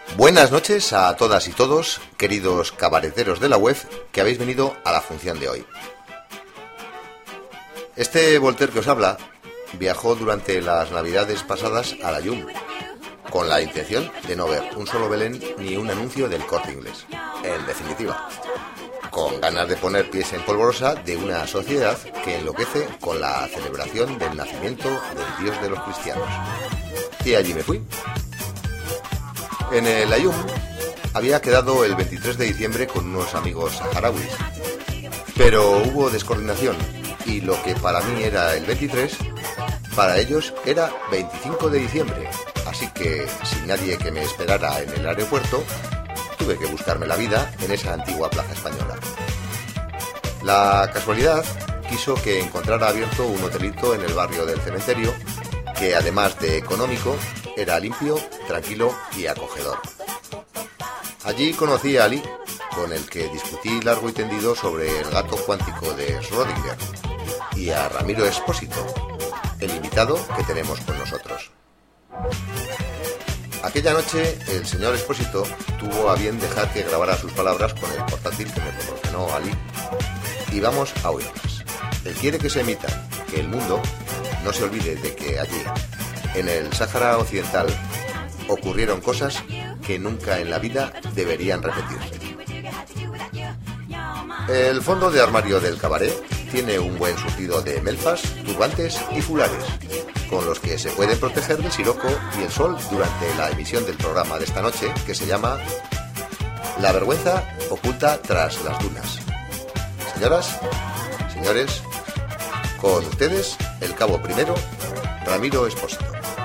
Buenas noches a todas y todos, queridos cabareteros de la web, que habéis venido a la función de hoy. Este Voltaire que os habla viajó durante las navidades pasadas a la Llum, con la intención de no ver un solo Belén ni un anuncio del Corte Inglés. En definitiva, con ganas de poner pies en polvorosa de una sociedad que enloquece con la celebración del nacimiento del Dios de los cristianos. Y allí me fui. En el Ayum había quedado el 23 de diciembre con unos amigos saharauis, pero hubo descoordinación y lo que para mí era el 23, para ellos era 25 de diciembre, así que sin nadie que me esperara en el aeropuerto, tuve que buscarme la vida en esa antigua plaza española. La casualidad quiso que encontrara abierto un hotelito en el barrio del cementerio, que además de económico, era limpio, tranquilo y acogedor. Allí conocí a Ali, con el que discutí largo y tendido sobre el gato cuántico de Schrödinger, y a Ramiro Espósito, el invitado que tenemos con nosotros. Aquella noche el señor Espósito tuvo a bien dejar que grabara sus palabras con el portátil que me proporcionó Ali, y vamos a oírlas. Él quiere que se emita, que el mundo no se olvide de que allí, en el Sáhara Occidental, ocurrieron cosas que nunca en la vida deberían repetirse. El fondo de armario del cabaret tiene un buen surtido de melfas, turbantes y fulares, con los que se puede proteger del siroco y el sol durante la emisión del programa de esta noche, que se llama La vergüenza oculta tras las dunas. Señoras, señores, con ustedes, el cabo primero, Ramiro Espósito.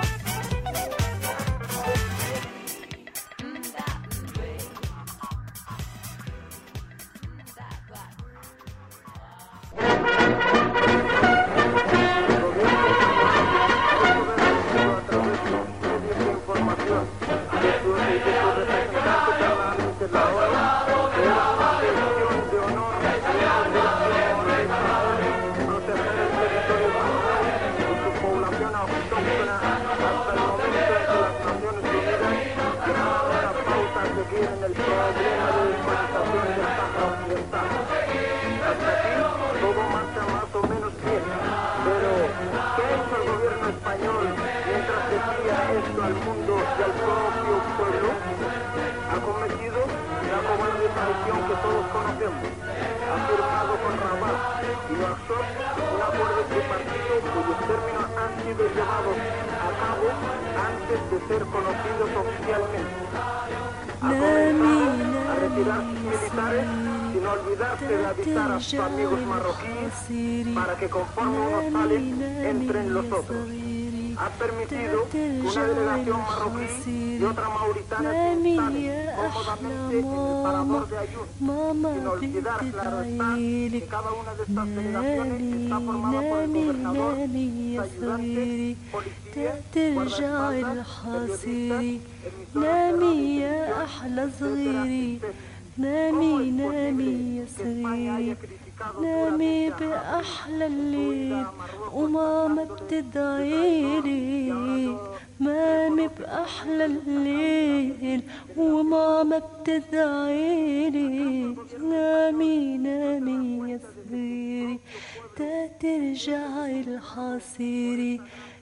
Para que conforme unos salen, entren los otros. Ha permitido que una delegación marroquí y otra mauritana se instalen cómodamente en el parador de Ayun, sin olvidar, claro está, que cada una de estas delegaciones está formada por el gobernador, sus ayudantes, policías, guardaespaldas, periodistas, emisoras, نامي نامي يا صغيري نامي بأحلى الليل وماما بتدعيلي نامي بأحلى الليل وماما بتدعيلي نامي نامي يا صغيري ترجعي الحصيري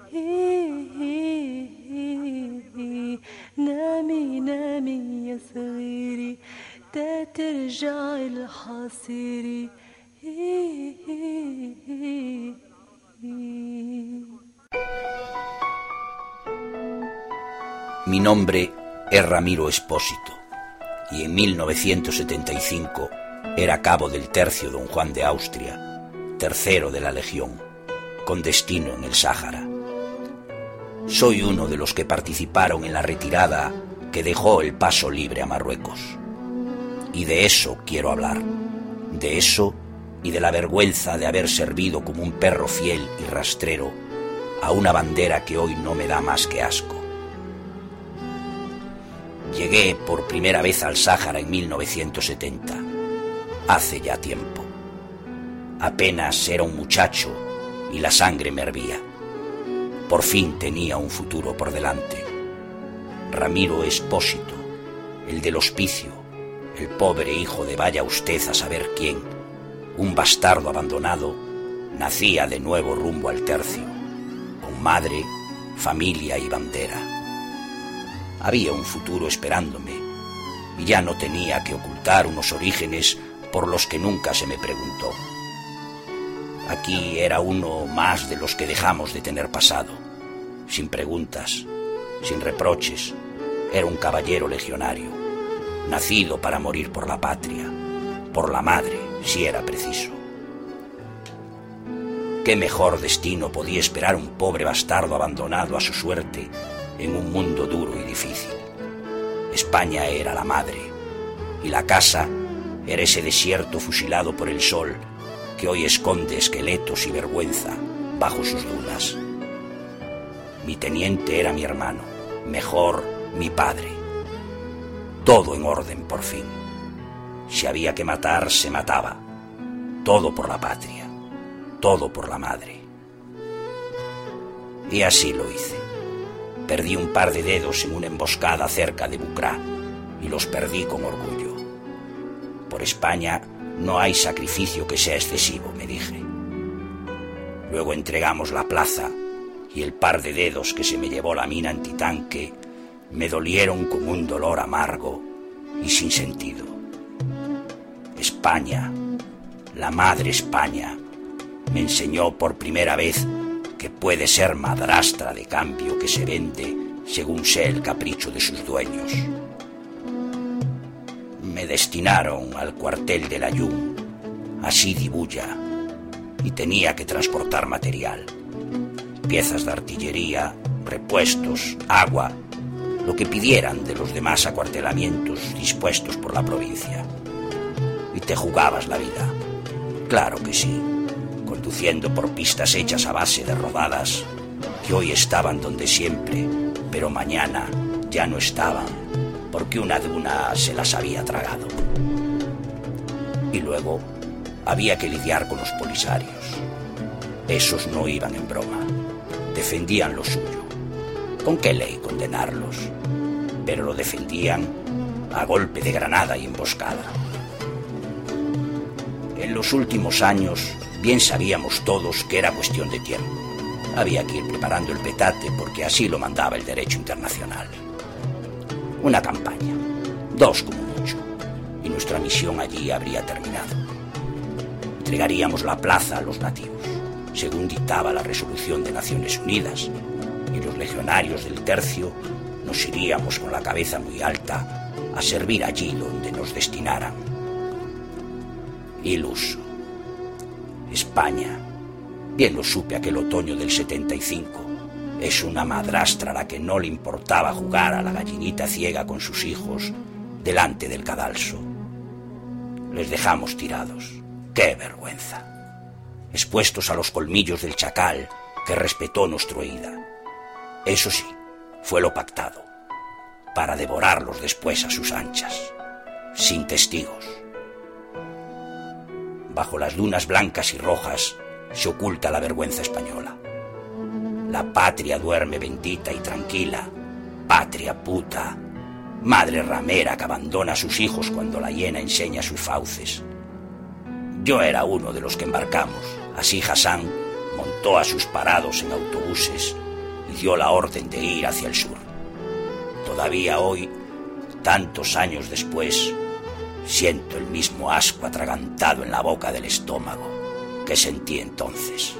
نامي نامي يا صغيري ترجع الحصيري Mi nombre es Ramiro Espósito y en 1975 era cabo del tercio Don Juan de Austria, tercero de la Legión, con destino en el Sáhara. Soy uno de los que participaron en la retirada que dejó el paso libre a Marruecos. Y de eso quiero hablar, de eso y de la vergüenza de haber servido como un perro fiel y rastrero a una bandera que hoy no me da más que asco. Llegué por primera vez al Sáhara en 1970, hace ya tiempo. Apenas era un muchacho y la sangre me hervía. Por fin tenía un futuro por delante. Ramiro Espósito, el del hospicio, el pobre hijo de vaya usted a saber quién, un bastardo abandonado, nacía de nuevo rumbo al tercio, con madre, familia y bandera. Había un futuro esperándome y ya no tenía que ocultar unos orígenes por los que nunca se me preguntó. Aquí era uno más de los que dejamos de tener pasado, sin preguntas, sin reproches. Era un caballero legionario, nacido para morir por la patria, por la madre, si era preciso. ¿Qué mejor destino podía esperar un pobre bastardo abandonado a su suerte en un mundo duro y difícil? España era la madre, y la casa era ese desierto fusilado por el sol que hoy esconde esqueletos y vergüenza bajo sus dunas. Mi teniente era mi hermano, mejor mi padre. Todo en orden por fin. Si había que matar, se mataba. Todo por la patria, todo por la madre. Y así lo hice. Perdí un par de dedos en una emboscada cerca de Bucrá y los perdí con orgullo. Por España no hay sacrificio que sea excesivo, me dije. Luego entregamos la plaza y el par de dedos que se me llevó la mina antitanque me dolieron con un dolor amargo y sin sentido. España, la madre España, me enseñó por primera vez que puede ser madrastra de cambio que se vende según sea el capricho de sus dueños. Me destinaron al cuartel de Layún, a Sidi Buya, y tenía que transportar material, piezas de artillería, repuestos, agua, lo que pidieran de los demás acuartelamientos dispuestos por la provincia. Y te jugabas la vida, claro que sí, conduciendo por pistas hechas a base de rodadas que hoy estaban donde siempre, pero mañana ya no estaban, porque una duna se las había tragado. Y luego había que lidiar con los polisarios. Esos no iban en broma, defendían lo suyo. ¿Con qué ley condenarlos? Pero lo defendían a golpe de granada y emboscada. En los últimos años, bien sabíamos todos que era cuestión de tiempo. Había que ir preparando el petate porque así lo mandaba el derecho internacional. Una campaña, 2 como mucho, y nuestra misión allí habría terminado. Entregaríamos la plaza a los nativos, según dictaba la resolución de Naciones Unidas, y los legionarios del tercio nos iríamos con la cabeza muy alta a servir allí donde nos destinaran. Iluso. España, bien lo supe aquel otoño del 75, es una madrastra a la que no le importaba jugar a la gallinita ciega con sus hijos delante del cadalso. Les dejamos tirados. ¡Qué vergüenza! Expuestos a los colmillos del chacal que respetó nuestra huida. Eso sí, fue lo pactado, para devorarlos después a sus anchas, sin testigos. Bajo las dunas blancas y rojas se oculta la vergüenza española. La patria duerme bendita y tranquila, patria puta, madre ramera que abandona a sus hijos cuando la hiena enseña sus fauces. Yo era uno de los que embarcamos. Así Hassan montó a sus parados en autobuses y dio la orden de ir hacia el sur. Todavía hoy, tantos años después, siento el mismo asco atragantado en la boca del estómago que sentí entonces.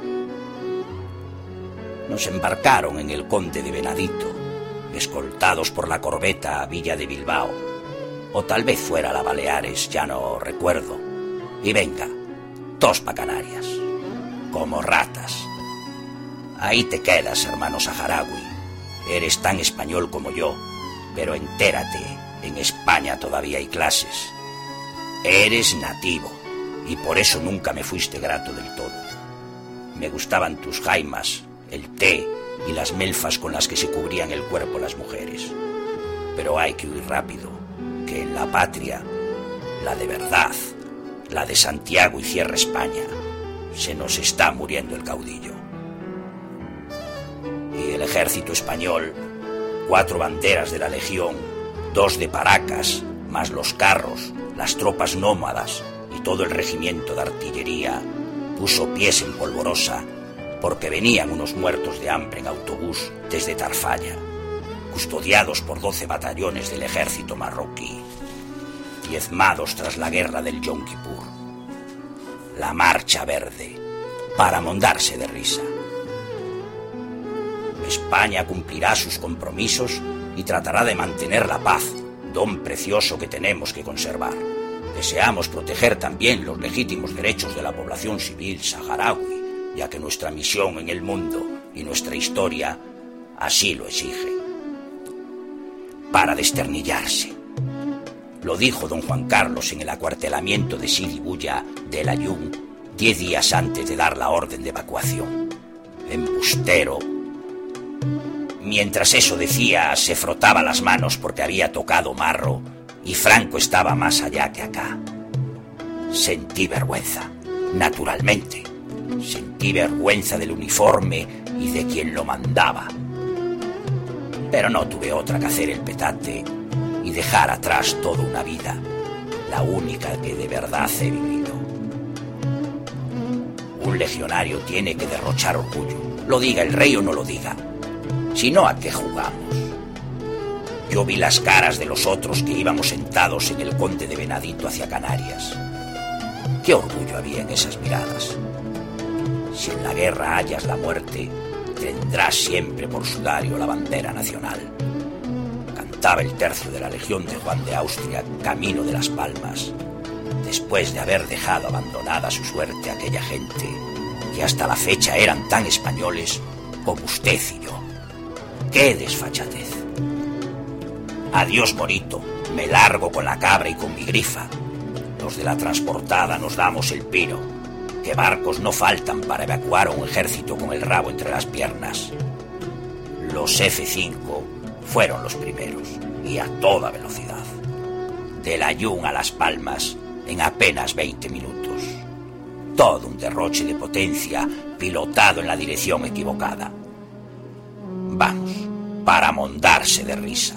Nos embarcaron en el Conde de Venadito, escoltados por la corbeta a Villa de Bilbao, o tal vez fuera la Baleares, ya no recuerdo. Y venga, todos pa' Canarias, como ratas. Ahí te quedas, hermano saharaui. Eres tan español como yo, pero entérate, en España todavía hay clases. Eres nativo, y por eso nunca me fuiste grato del todo. Me gustaban tus jaimas, el té y las melfas con las que se cubrían el cuerpo las mujeres. Pero hay que huir rápido, que en la patria, la de verdad, la de Santiago y Cierra España, se nos está muriendo el caudillo. Y el ejército español, 4 banderas de la legión, 2 de Paracas, más los carros, las tropas nómadas y todo el regimiento de artillería, puso pies en Polvorosa porque venían unos muertos de hambre en autobús desde Tarfaya, custodiados por 12 batallones del ejército marroquí, diezmados tras la guerra del Yom Kippur. La Marcha Verde, para mondarse de risa. España cumplirá sus compromisos y tratará de mantener la paz, don precioso que tenemos que conservar. Deseamos proteger también los legítimos derechos de la población civil saharaui, ya que nuestra misión en el mundo y nuestra historia así lo exige. Para desternillarse. Lo dijo don Juan Carlos en el acuartelamiento de Sidi Buya de El Aaiún 10 días antes de dar la orden de evacuación. Embustero. Mientras eso decía, se frotaba las manos porque había tocado marro y Franco estaba más allá que acá. Sentí vergüenza, naturalmente. Sentí vergüenza del uniforme y de quien lo mandaba. Pero no tuve otra que hacer el petate y dejar atrás toda una vida, la única que de verdad he vivido. Un legionario tiene que derrochar orgullo, lo diga el rey o no lo diga. Si no, ¿a qué jugamos? Yo vi las caras de los otros que íbamos sentados en el Conde de Venadito hacia Canarias. ¿Qué orgullo había en esas miradas? Si en la guerra hallas la muerte, tendrás siempre por sudario la bandera nacional. Cantaba el tercio de la Legión de Juan de Austria camino de Las Palmas, después de haber dejado abandonada su suerte a aquella gente que hasta la fecha eran tan españoles como usted y yo. ¡Qué desfachatez! Adiós, Morito, me largo con la cabra y con mi grifa. Los de la transportada nos damos el piro, que barcos no faltan para evacuar a un ejército con el rabo entre las piernas. Los F-5 fueron los primeros, y a toda velocidad. Del Aaiún a Las Palmas en apenas 20 minutos. Todo un derroche de potencia pilotado en la dirección equivocada. Vamos, para mondarse de risa.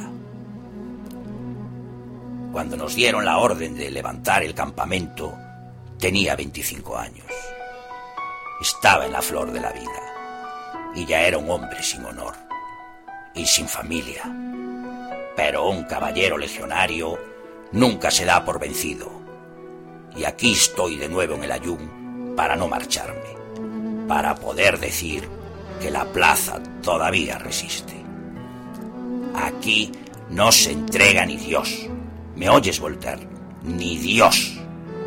Cuando nos dieron la orden de levantar el campamento, tenía 25 años. Estaba en la flor de la vida y ya era un hombre sin honor y sin familia. Pero un caballero legionario nunca se da por vencido. Y aquí estoy de nuevo en el Aaiún para no marcharme, para poder decir que la plaza todavía resiste. Aquí no se entrega ni Dios. ¿Me oyes, Voltaire? Ni Dios.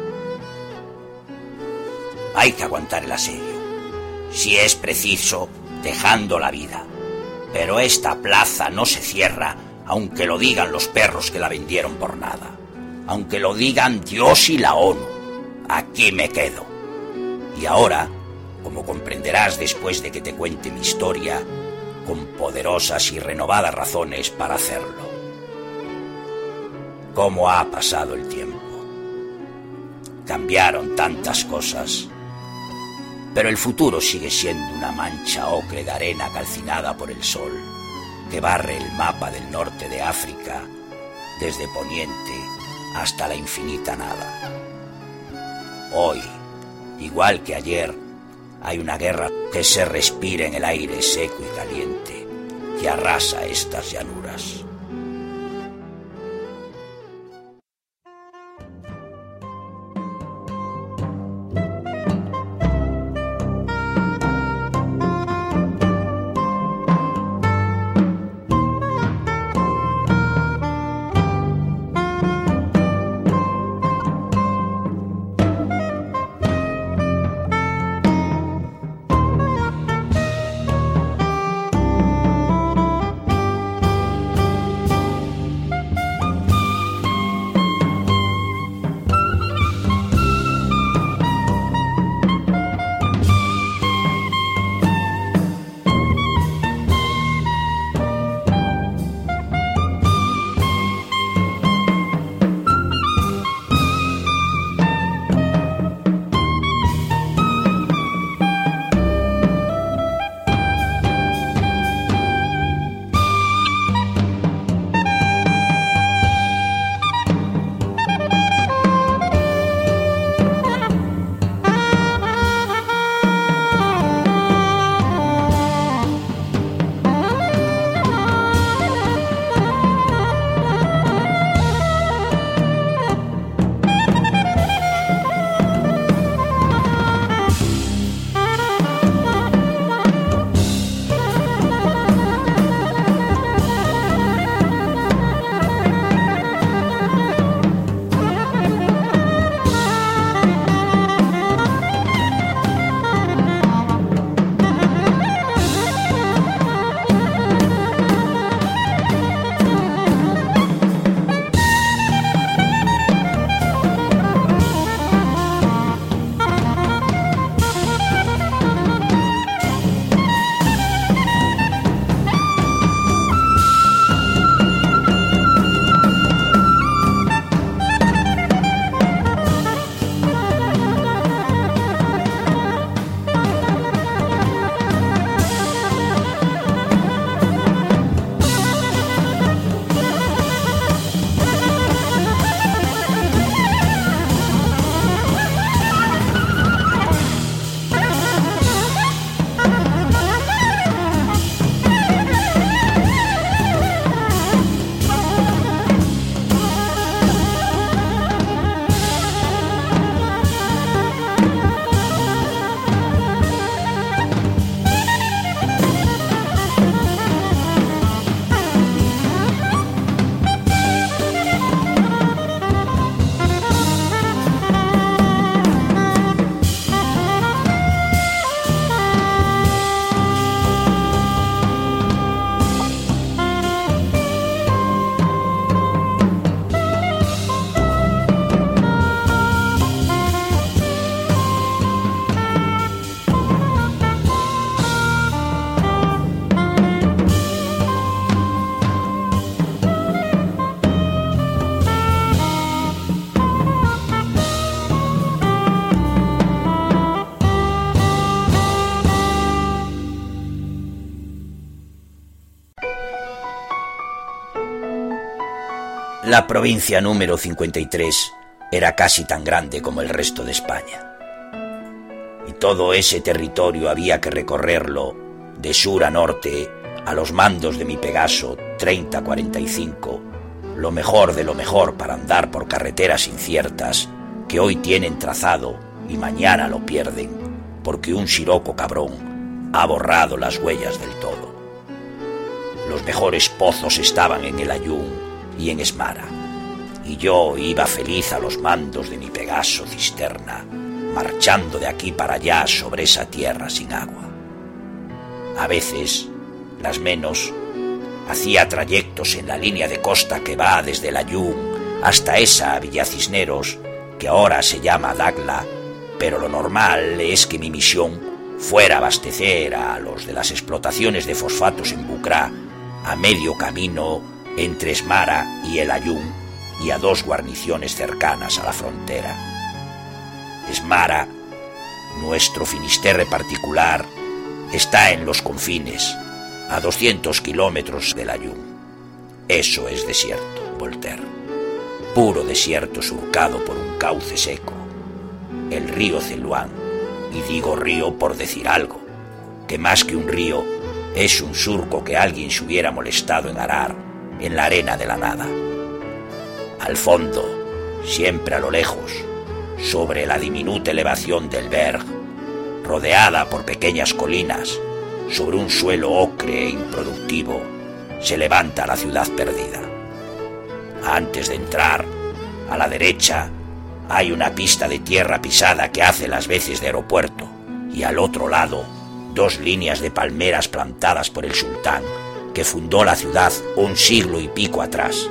Hay que aguantar el asedio, si es preciso, dejando la vida. Pero esta plaza no se cierra, aunque lo digan los perros que la vendieron por nada. Aunque lo digan Dios y la ONU. Aquí me quedo. Y ahora, como comprenderás después de que te cuente mi historia, con poderosas y renovadas razones para hacerlo. ¿Cómo ha pasado el tiempo? Cambiaron tantas cosas, pero el futuro sigue siendo una mancha ocre de arena calcinada por el sol, que barre el mapa del norte de África, desde Poniente hasta la infinita nada. Hoy, igual que ayer, hay una guerra que se respira en el aire seco y caliente, que arrasa estas llanuras. La provincia número 53 era casi tan grande como el resto de España. Y todo ese territorio había que recorrerlo de sur a norte a los mandos de mi Pegaso 3045, lo mejor de lo mejor para andar por carreteras inciertas que hoy tienen trazado y mañana lo pierden porque un siroco cabrón ha borrado las huellas del todo. Los mejores pozos estaban en el Ayun y en Esmara, y yo iba feliz a los mandos de mi Pegaso cisterna, marchando de aquí para allá sobre esa tierra sin agua. A veces, las menos, hacía trayectos en la línea de costa que va desde el Ayun hasta esa Villa Cisneros, que ahora se llama Dagla, pero lo normal es que mi misión fuera abastecer a los de las explotaciones de fosfatos en Bucrá, a medio camino entre Esmara y el Ayun, y a 2 guarniciones cercanas a la frontera. Esmara, nuestro Finisterre particular, está en los confines, a 200 kilómetros del Ayun. Eso es desierto, Voltaire. Puro desierto surcado por un cauce seco, el río Celuán, y digo río por decir algo, que más que un río es un surco que alguien se hubiera molestado en arar en la arena de la nada. Al fondo, siempre a lo lejos, sobre la diminuta elevación del Berg, rodeada por pequeñas colinas, sobre un suelo ocre e improductivo, se levanta la ciudad perdida. Antes de entrar, a la derecha, hay una pista de tierra pisada que hace las veces de aeropuerto, y al otro lado, 2 líneas de palmeras plantadas por el sultán, que fundó la ciudad un siglo y pico atrás.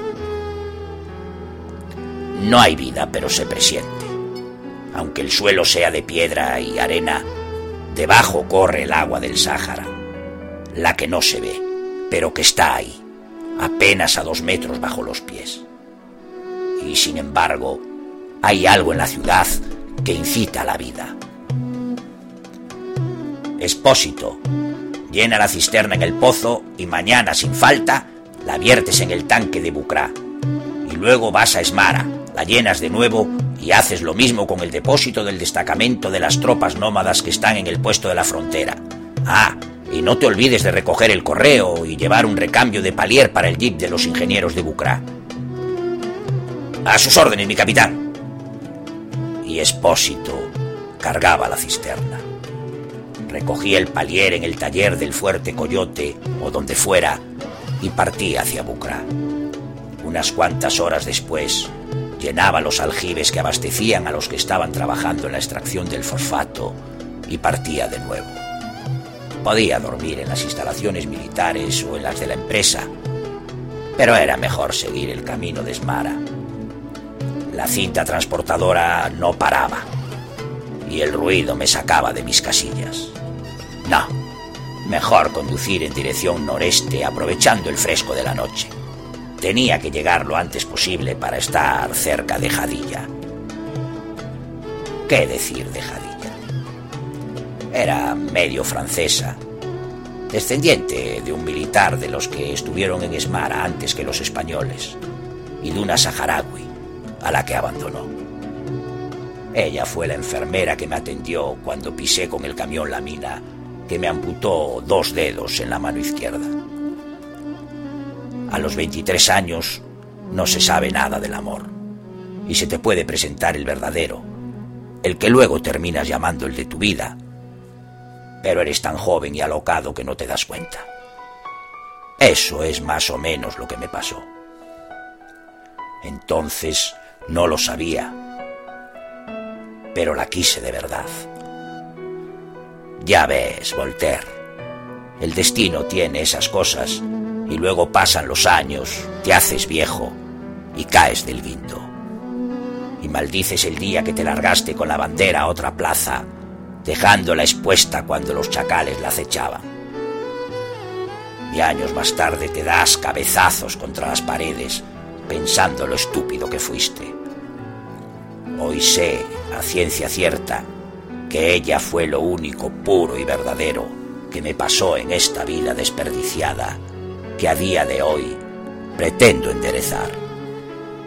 No hay vida, pero se presiente. Aunque el suelo sea de piedra y arena, debajo corre el agua del Sáhara, la que no se ve, pero que está ahí, apenas a 2 metros bajo los pies. Y sin embargo, hay algo en la ciudad que incita a la vida. Expósito, llena la cisterna en el pozo y mañana, sin falta, la viertes en el tanque de Bucrá. Y luego vas a Esmara, la llenas de nuevo y haces lo mismo con el depósito del destacamento de las tropas nómadas que están en el puesto de la frontera. Ah, y no te olvides de recoger el correo y llevar un recambio de palier para el jeep de los ingenieros de Bucrá. A sus órdenes, mi capitán. Y Expósito cargaba la cisterna. Recogí el palier en el taller del Fuerte Coyote o donde fuera y partí hacia Bucrá. Unas cuantas horas después, llenaba los aljibes que abastecían a los que estaban trabajando en la extracción del fosfato y partía de nuevo. Podía dormir en las instalaciones militares o en las de la empresa, pero era mejor seguir el camino de Esmara. La cinta transportadora no paraba y el ruido me sacaba de mis casillas. No, mejor conducir en dirección noreste aprovechando el fresco de la noche. Tenía que llegar lo antes posible para estar cerca de Jadilla. ¿Qué decir de Jadilla? Era medio francesa, descendiente de un militar de los que estuvieron en Esmara antes que los españoles, y de una saharaui, a la que abandonó. Ella fue la enfermera que me atendió cuando pisé con el camión la mina, que me amputó 2 dedos en la mano izquierda. A los 23 años no se sabe nada del amor, y se te puede presentar el verdadero, el que luego terminas llamando el de tu vida, pero eres tan joven y alocado que no te das cuenta. Eso es más o menos lo que me pasó. Entonces no lo sabía, pero la quise de verdad. Ya ves, Voltaire, el destino tiene esas cosas y luego pasan los años, te haces viejo y caes del guindo. Y maldices el día que te largaste con la bandera a otra plaza, dejándola expuesta cuando los chacales la acechaban. Y años más tarde te das cabezazos contra las paredes, pensando lo estúpido que fuiste. Hoy sé, a ciencia cierta, que ella fue lo único puro y verdadero que me pasó en esta vida desperdiciada, que a día de hoy pretendo enderezar.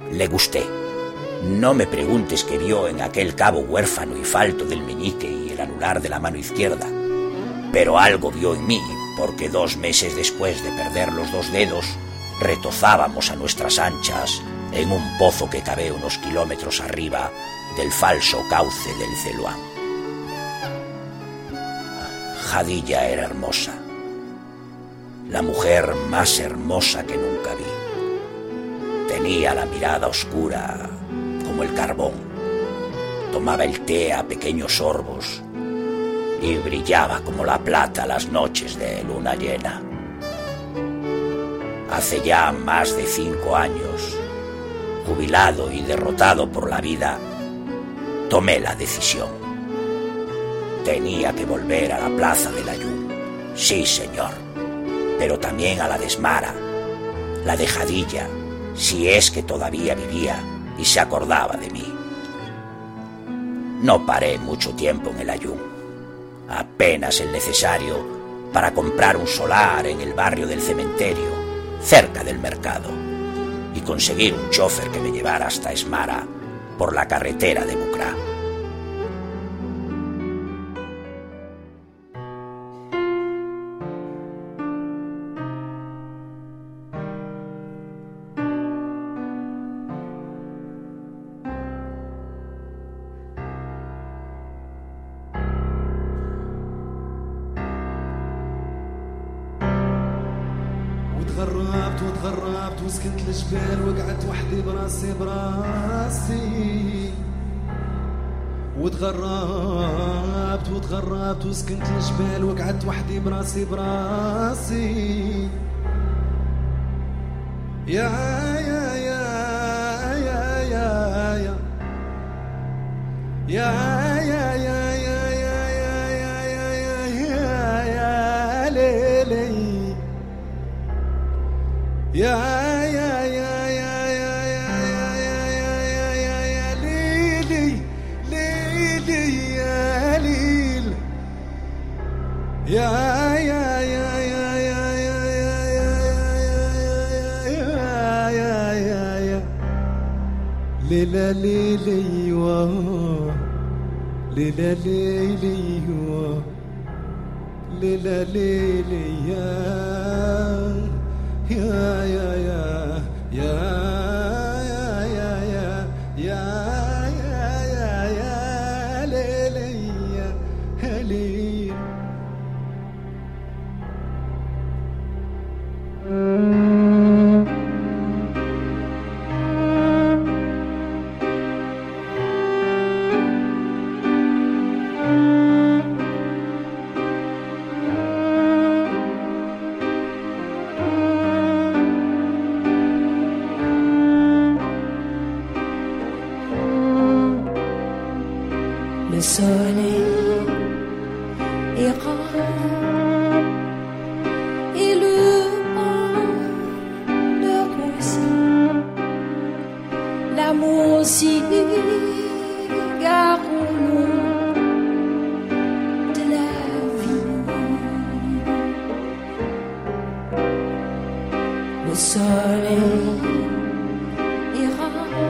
Le gusté. No me preguntes qué vio en aquel cabo huérfano y falto del meñique y el anular de la mano izquierda, pero algo vio en mí, porque 2 meses después de perder los 2 dedos, retozábamos a nuestras anchas en un pozo que cabe unos kilómetros arriba del falso cauce del Celuán. Jadilla era hermosa, la mujer más hermosa que nunca vi. Tenía la mirada oscura como el carbón, tomaba el té a pequeños sorbos y brillaba como la plata las noches de luna llena. Hace ya más de 5 años, jubilado y derrotado por la vida, tomé la decisión. Tenía que volver a la plaza del Ayun, sí señor, pero también a la de Esmara, la de Jadilla, si es que todavía vivía y se acordaba de mí. No paré mucho tiempo en el Ayun, apenas el necesario para comprar un solar en el barrio del cementerio, cerca del mercado, y conseguir un chofer que me llevara hasta Esmara por la carretera de Bucrá. وتغربت وسكنت الجبال وقعدت وحدي براسي وتغربت وسكنت الجبال وقعدت وحدي براسي يا يا يا يا يا يا يا يا يا يا يا يا يا يا ليلي ليلي يا ليل يا يا يا يا يا يا ليلى ليلي ليلى ليلي ليلى ليلي يا يا يا يا يا يا يا يا يا يا ليلي يا ليل Le soleil est rare et le vent de rose, l'amour cigare au nom de la vie. Le soleil est rare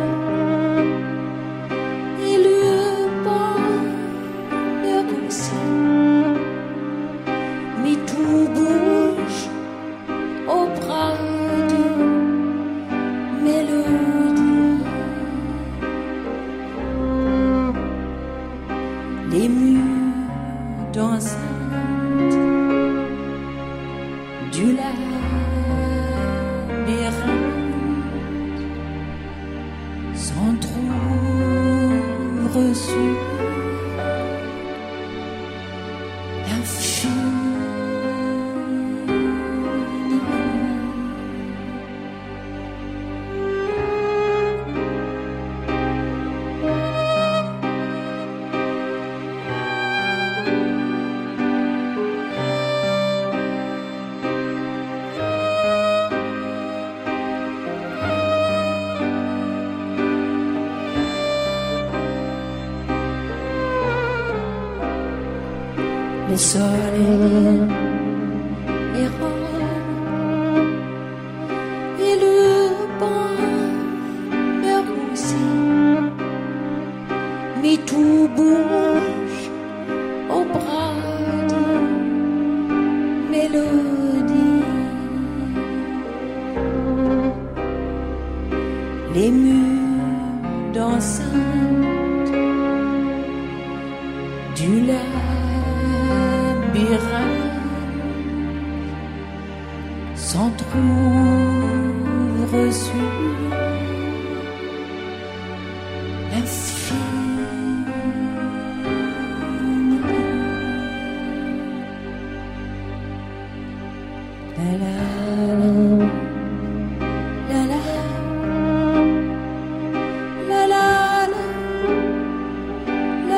et le mais tout bouge au bras d'une mélodie. Les murs d'enceinte du labyrinthe s'entr'ouvrent sur le soleil est rare et le vent de tout bouge au bras de mélodie. Les murs d'enceinte du labyrinthe s'entr'ouvrent sur l'infini. La la la la la la la la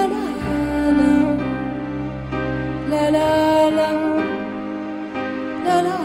la la la la la la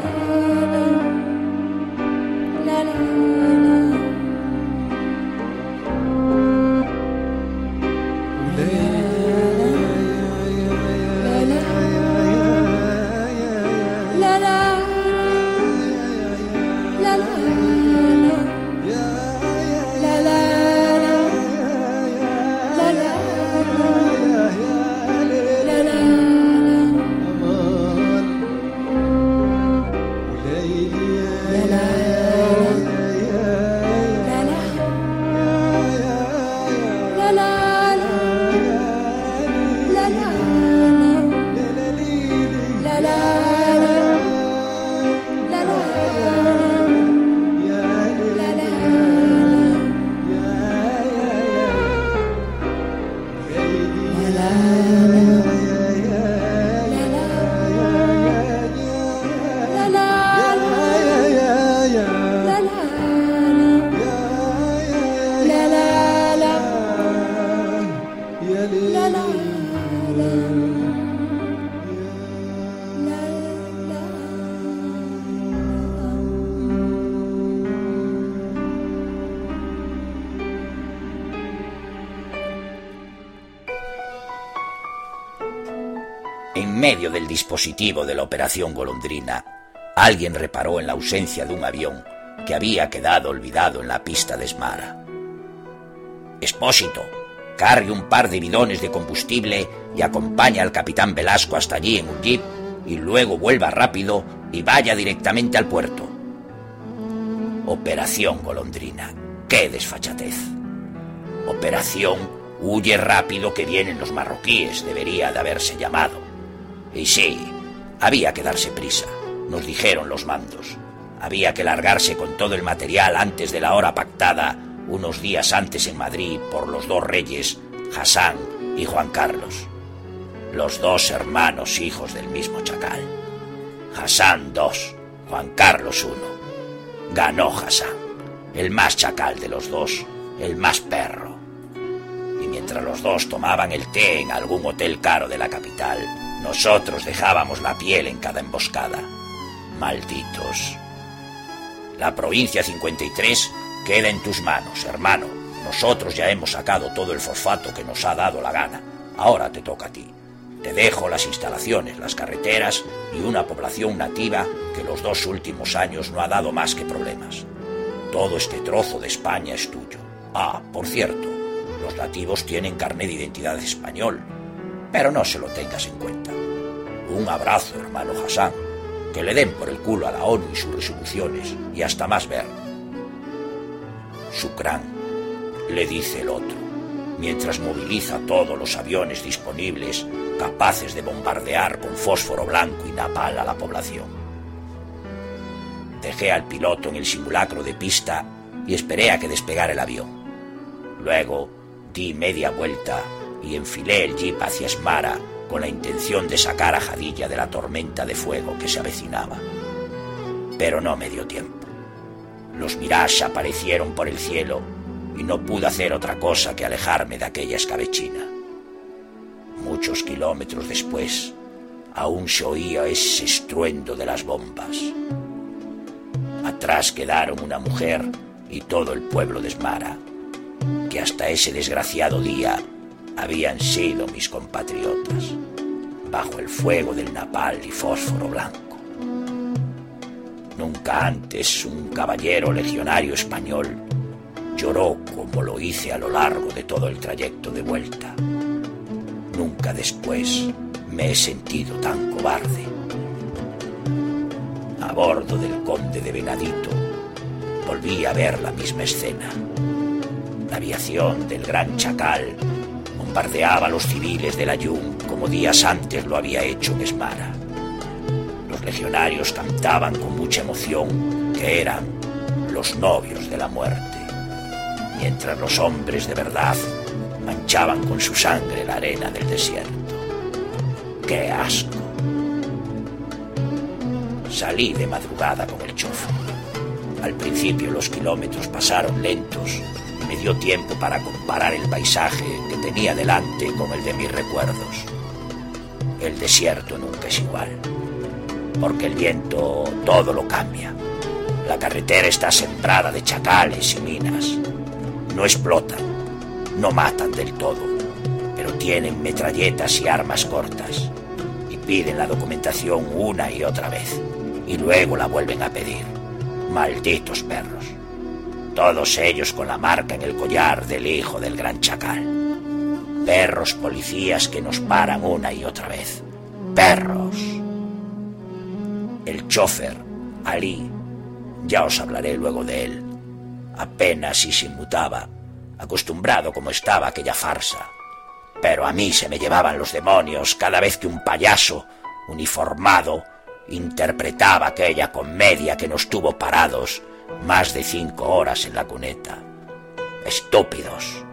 En medio del dispositivo de la Operación Golondrina, alguien reparó en la ausencia de un avión que había quedado olvidado en la pista de Smara. Espósito, cargue un par de bidones de combustible y acompaña al capitán Velasco hasta allí en un jeep y luego vuelva rápido y vaya directamente al puerto. Operación Golondrina. ¡Qué desfachatez! Operación Huye rápido que vienen los marroquíes debería de haberse llamado. Y sí, había que darse prisa, nos dijeron los mandos. Había que largarse con todo el material antes de la hora pactada, unos días antes en Madrid, por los dos reyes, Hassan y Juan Carlos. Los dos hermanos hijos del mismo chacal. Hassan 2, Juan Carlos 1. Ganó Hassan, el más chacal de los dos, el más perro. Y mientras los dos tomaban el té en algún hotel caro de la capital, nosotros dejábamos la piel en cada emboscada. Malditos. La provincia 53 queda en tus manos, hermano. Nosotros ya hemos sacado todo el fosfato que nos ha dado la gana. Ahora te toca a ti. Te dejo las instalaciones, las carreteras y una población nativa que los 2 últimos años no ha dado más que problemas. Todo este trozo de España es tuyo. Ah, por cierto, los nativos tienen carné de identidad español, pero no se lo tengas en cuenta. Un abrazo, hermano Hassan. Que le den por el culo a la ONU y sus resoluciones, y hasta más ver. Shukran, le dice el otro, mientras moviliza todos los aviones disponibles capaces de bombardear con fósforo blanco y napal a la población. Dejé al piloto en el simulacro de pista y esperé a que despegara el avión. Luego di media vuelta y enfilé el jeep hacia Smara con la intención de sacar a Jadilla de la tormenta de fuego que se avecinaba. Pero no me dio tiempo. Los Mirage aparecieron por el cielo y no pude hacer otra cosa que alejarme de aquella escabechina. Muchos kilómetros después, aún se oía ese estruendo de las bombas. Atrás quedaron una mujer y todo el pueblo de Smara, que hasta ese desgraciado día habían sido mis compatriotas, bajo el fuego del napal y fósforo blanco. Nunca antes un caballero legionario español lloró como lo hice a lo largo de todo el trayecto de vuelta. nunca después me he sentido tan cobarde. A bordo del Conde de Venadito volví a ver la misma escena. La aviación del Gran Chacal bombardeaba a los civiles de Layún como días antes lo había hecho en Esmara. Los legionarios cantaban con mucha emoción que eran los novios de la muerte, mientras los hombres de verdad manchaban con su sangre la arena del desierto. ¡Qué asco! Salí de madrugada con el chofer. Al principio los kilómetros pasaron lentos y me dio tiempo para comparar el paisaje que tenía delante con el de mis recuerdos. El desierto nunca es igual, porque el viento todo lo cambia. La carretera está sembrada de chacales y minas. No explotan, no matan del todo, pero tienen metralletas y armas cortas y piden la documentación una y otra vez y luego la vuelven a pedir. Malditos perros, todos ellos con la marca en el collar del hijo del Gran Chacal. Perros policías que nos paran una y otra vez. Perros. El chofer, Ali, ya os hablaré luego de él, apenas si se inmutaba, acostumbrado como estaba a aquella farsa. Pero a mí se me llevaban los demonios cada vez que un payaso uniformado interpretaba aquella comedia que nos tuvo parados más de 5 horas en la cuneta. Estúpidos.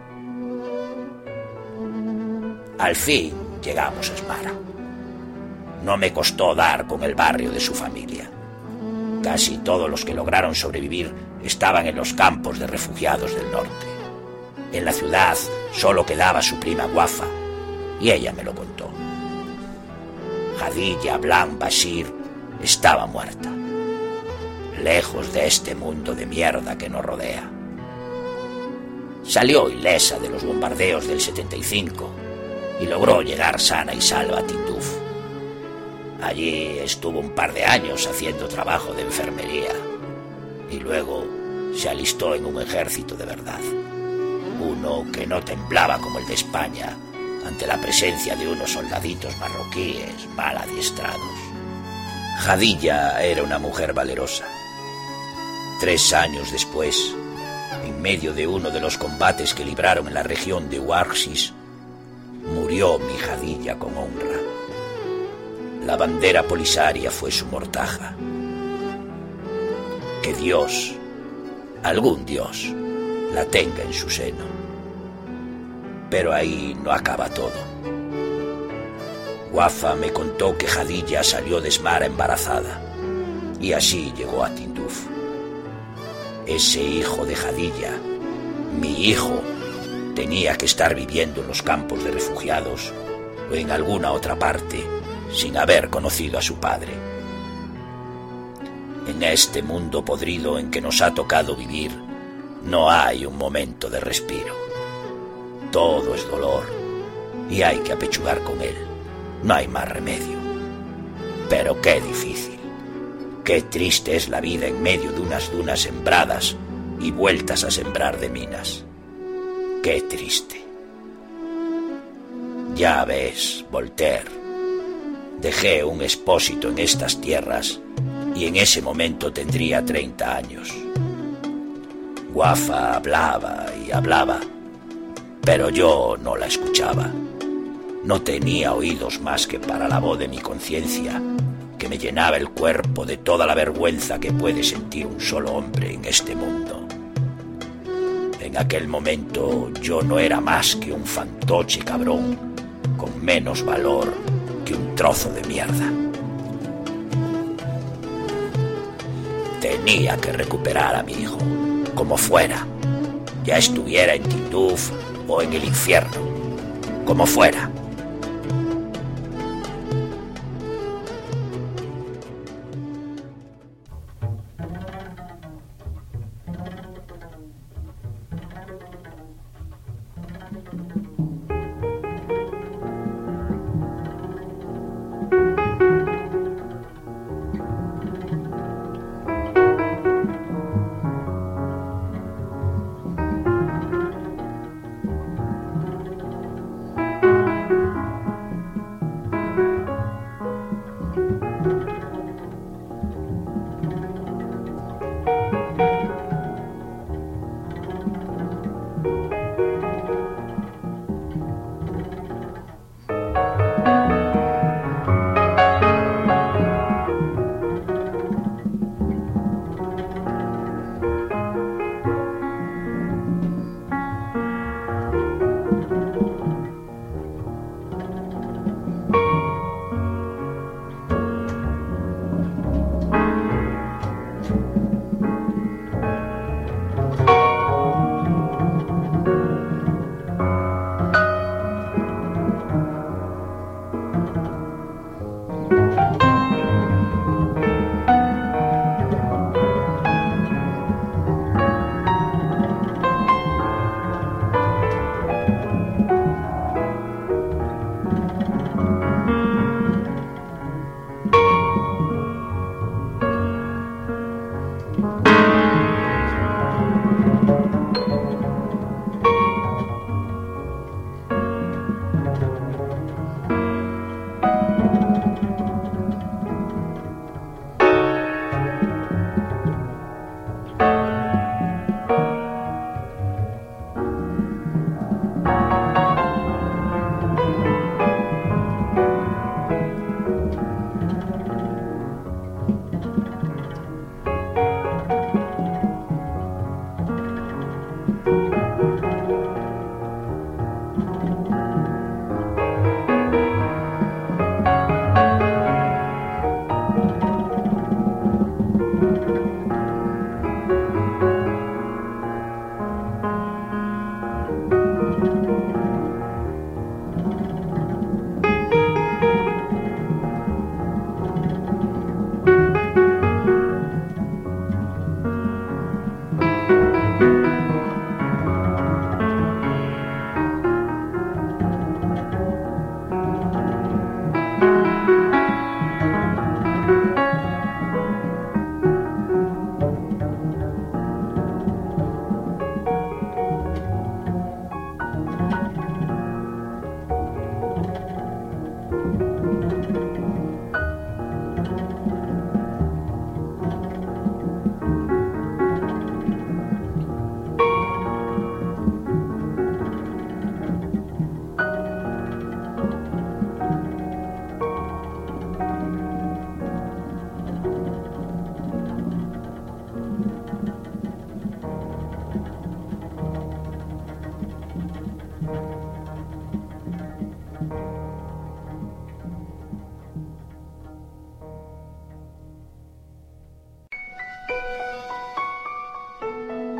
Al fin llegamos a Esmara. No me costó dar con el barrio de su familia. Casi todos los que lograron sobrevivir estaban en los campos de refugiados del norte. En la ciudad solo quedaba su prima Wafa, y ella me lo contó. Hadilla Blan Bashir estaba muerta, lejos de este mundo de mierda que nos rodea. Salió ilesa de los bombardeos del 75 y logró llegar sana y salva a Tinduf. Allí estuvo un par de años haciendo trabajo de enfermería y luego se alistó en un ejército de verdad, uno que no temblaba como el de España ante la presencia de unos soldaditos marroquíes mal adiestrados. Hadilla era una mujer valerosa. 3 años después, en medio de uno de los combates que libraron en la región de Ouargis, murió mi Hadilla con honra. La bandera polisaria fue su mortaja. Que Dios, algún Dios, la tenga en su seno. Pero ahí no acaba todo. Wafa me contó que Hadilla salió de Esmara embarazada y así llegó a Tinduf. Ese hijo de Hadilla, mi hijo, tenía que estar viviendo en los campos de refugiados o en alguna otra parte sin haber conocido a su padre. En este mundo podrido en que nos ha tocado vivir, no hay un momento de respiro. Todo es dolor y hay que apechugar con él. No hay más remedio. Pero qué difícil, qué triste es la vida en medio de unas dunas sembradas y vueltas a sembrar de minas. Qué triste. Ya ves, Voltaire, dejé un expósito en estas tierras y en ese momento tendría 30 años. Wafa hablaba y hablaba, pero yo no la escuchaba. No tenía oídos más que para la voz de mi conciencia, que me llenaba el cuerpo de toda la vergüenza que puede sentir un solo hombre en este mundo. En aquel momento yo no era más que un fantoche cabrón, con menos valor que un trozo de mierda. Tenía que recuperar a mi hijo, como fuera, ya estuviera en Tinduf o en el infierno, como fuera.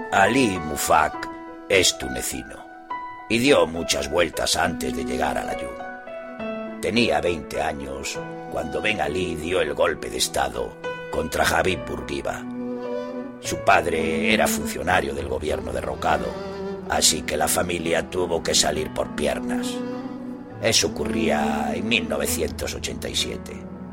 Ali Mufak es tunecino y dio muchas vueltas antes de llegar a Layún. Tenía 20 años cuando Ben Ali dio el golpe de estado contra Habib Bourguiba. Su padre era funcionario del gobierno derrocado, así que la familia tuvo que salir por piernas. Eso ocurría en 1987.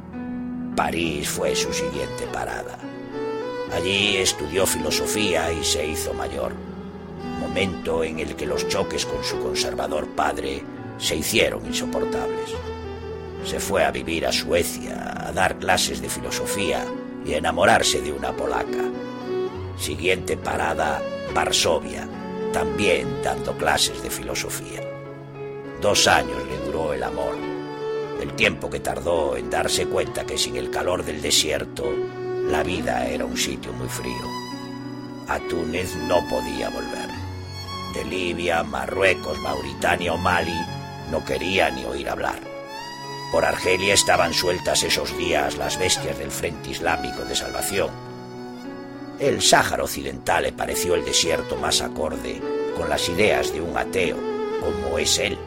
París fue su siguiente parada. Allí estudió filosofía y se hizo mayor, momento en el que los choques con su conservador padre se hicieron insoportables. Se fue a vivir a Suecia, a dar clases de filosofía y a enamorarse de una polaca. Siguiente parada, Varsovia, también dando clases de filosofía. 2 años le duró el amor, el tiempo que tardó en darse cuenta que sin el calor del desierto la vida era un sitio muy frío. A Túnez no podía volver. De Libia, Marruecos, Mauritania o Mali no quería ni oír hablar. Por Argelia estaban sueltas esos días las bestias del Frente Islámico de Salvación. El Sáhara Occidental le pareció el desierto más acorde con las ideas de un ateo, como es él.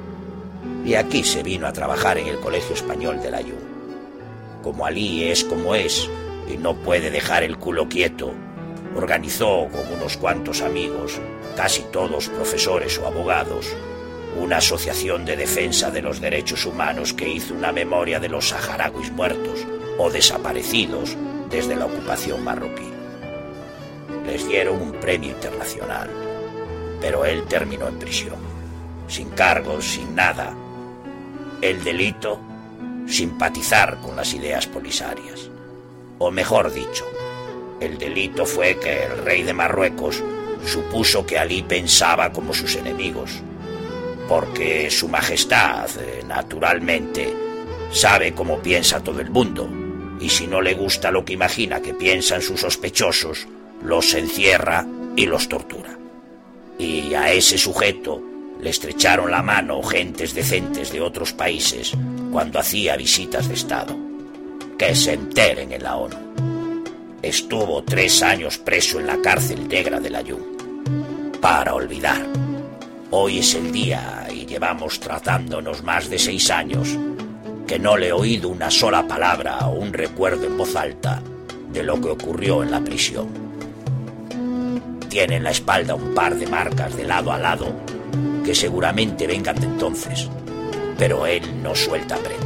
Y aquí se vino a trabajar en el Colegio Español de Layún. Como Ali es como es y no puede dejar el culo quieto, organizó con unos cuantos amigos, casi todos profesores o abogados, una asociación de defensa de los derechos humanos que hizo una memoria de los saharauis muertos o desaparecidos desde la ocupación marroquí. Les dieron un premio internacional, pero él terminó en prisión, sin cargos, sin nada. El delito, simpatizar con las ideas polisarias. O mejor dicho, el delito fue que el rey de Marruecos supuso que Ali pensaba como sus enemigos, porque su majestad, naturalmente, sabe cómo piensa todo el mundo, y si no le gusta lo que imagina que piensan sus sospechosos, los encierra y los tortura. Y a ese sujeto le estrecharon la mano gentes decentes de otros países cuando hacía visitas de Estado. Que se enteren en la ONU. Estuvo 3 años preso en la cárcel negra de Layún. Para olvidar. Hoy es el día y llevamos tratándonos más de 6 años que no le he oído una sola palabra o un recuerdo en voz alta de lo que ocurrió en la prisión. Tiene en la espalda un par de marcas de lado a lado que seguramente vengan de entonces, pero él no suelta prenda.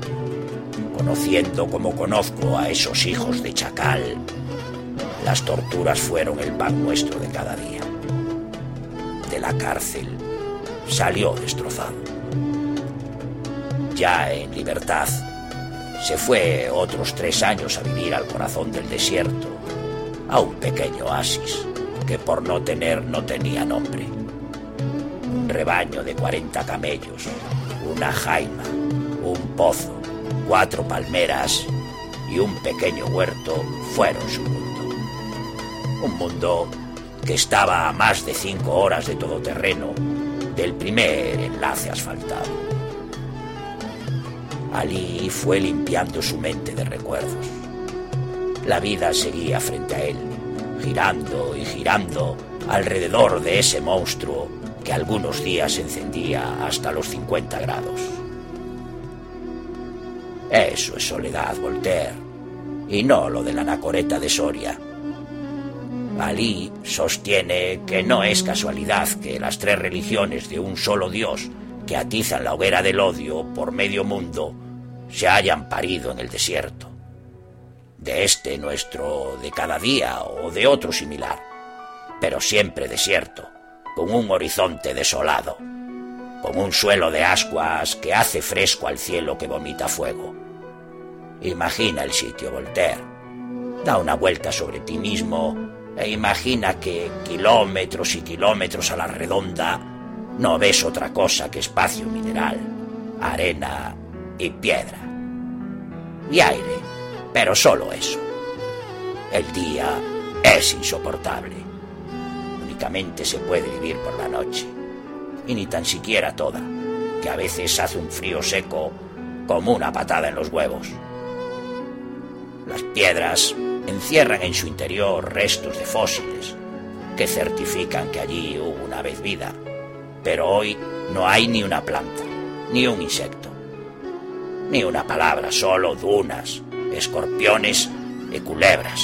Conociendo como conozco a esos hijos de chacal, las torturas fueron el pan nuestro de cada día. De la cárcel salió destrozado. Ya en libertad, se fue otros 3 años a vivir al corazón del desierto, a un pequeño oasis que por no tener no tenía nombre. Un rebaño de 40 camellos, una jaima, un pozo, 4 palmeras y un pequeño huerto fueron su mundo. Un mundo que estaba a más de 5 horas de todoterreno del primer enlace asfaltado. Ali fue limpiando su mente de recuerdos. La vida seguía frente a él, girando y girando alrededor de ese monstruo que algunos días encendía hasta los 50 grados. Eso es soledad, Voltaire, y no lo de la anacoreta de Soria. Ali sostiene que no es casualidad que las 3 religiones de un solo Dios que atizan la hoguera del odio por medio mundo se hayan parido en el desierto. De este nuestro de cada día o de otro similar, pero siempre desierto, con un horizonte desolado, con un suelo de ascuas que hace fresco al cielo que vomita fuego. Imagina el sitio, Voltaire. Da una vuelta sobre ti mismo e imagina que kilómetros y kilómetros a la redonda no ves otra cosa que espacio mineral, arena y piedra. Y aire, pero solo eso. El día es insoportable. Únicamente se puede vivir por la noche, y ni tan siquiera toda, que a veces hace un frío seco como una patada en los huevos. Las piedras encierran en su interior restos de fósiles que certifican que allí hubo una vez vida, pero hoy no hay ni una planta, ni un insecto, ni una palabra, solo dunas, escorpiones y culebras.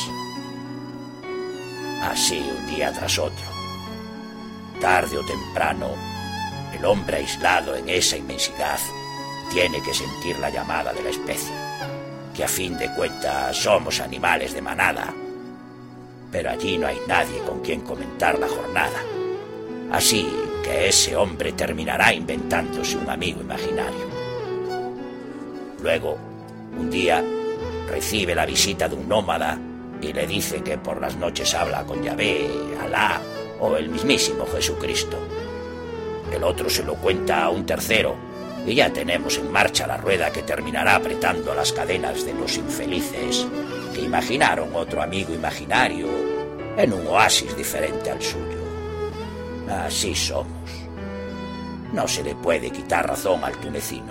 Así un día tras otro. Tarde o temprano, el hombre aislado en esa inmensidad tiene que sentir la llamada de la especie, que a fin de cuentas somos animales de manada, pero allí no hay nadie con quien comentar la jornada. Así que ese hombre terminará inventándose un amigo imaginario. Luego, un día, recibe la visita de un nómada y le dice que por las noches habla con Yahvé, Alá o el mismísimo Jesucristo. El otro se lo cuenta a un tercero y ya tenemos en marcha la rueda que terminará apretando las cadenas de los infelices que imaginaron otro amigo imaginario en un oasis diferente al suyo. Así somos. No se le puede quitar razón al tunecino.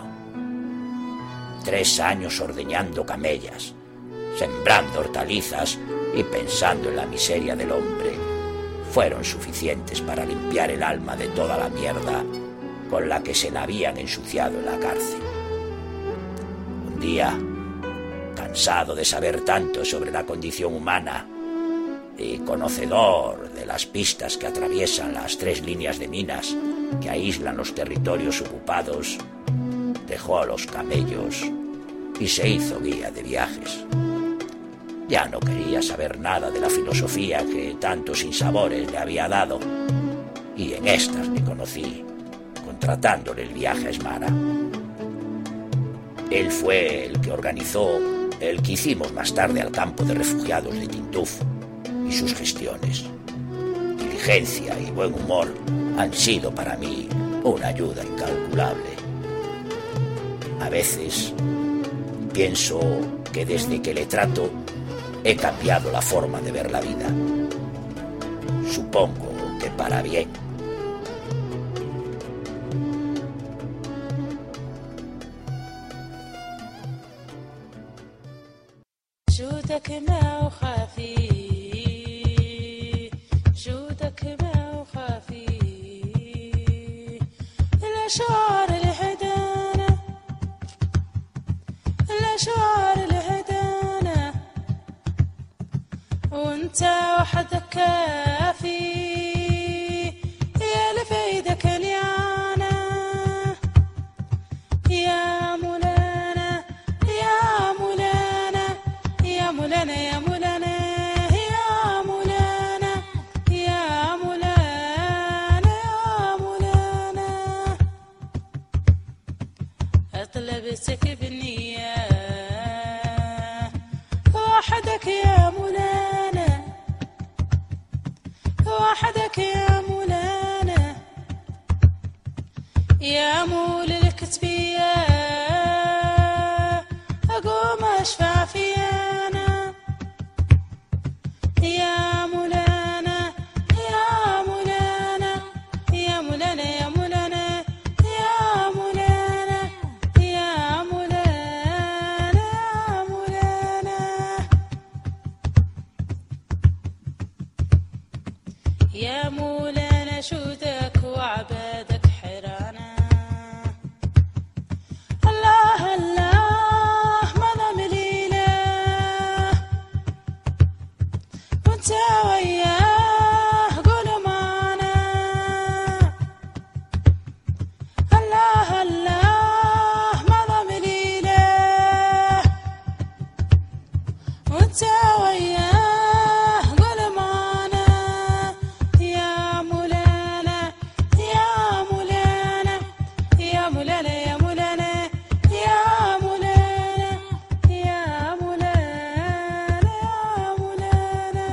3 años ordeñando camellas, sembrando hortalizas y pensando en la miseria del hombre fueron suficientes para limpiar el alma de toda la mierda con la que se la habían ensuciado en la cárcel. Un día, cansado de saber tanto sobre la condición humana y conocedor de las pistas que atraviesan las 3 líneas de minas que aíslan los territorios ocupados, dejó los camellos y se hizo guía de viajes. Ya no quería saber nada de la filosofía que tantos sinsabores le había dado, y en estas me conocí, contratándole el viaje a Esmara. Él fue el que organizó el que hicimos más tarde al campo de refugiados de Tindouf, y sus gestiones, diligencia y buen humor han sido para mí una ayuda incalculable. A veces pienso que desde que le trato he cambiado la forma de ver la vida. Supongo que para bien. وانت وحدك كافي يا لفيدك اليانا يا مولانا يا مولانا يا مولانا يا مولانا يا مولانا يا مولانا يا مولانا اطلبتك بالنية وحدك يا مولانا وحدك يا مولانا يا مول الكتبية أقوم أشفع فيانا يا مولانا يا مولانا يا مولانا يا مولانا يا مولانا يا مولانا يا مولانا يا مولانا شودك وعبادك حرانا الله الله مضى مليلة وانت وياه قولوا معنا الله الله مضى مليلة وانت وياه قولوا معنا يا مولانا يا مولانا يا مولانا يا مولانا يا مولانا يا مولانا يا مولانا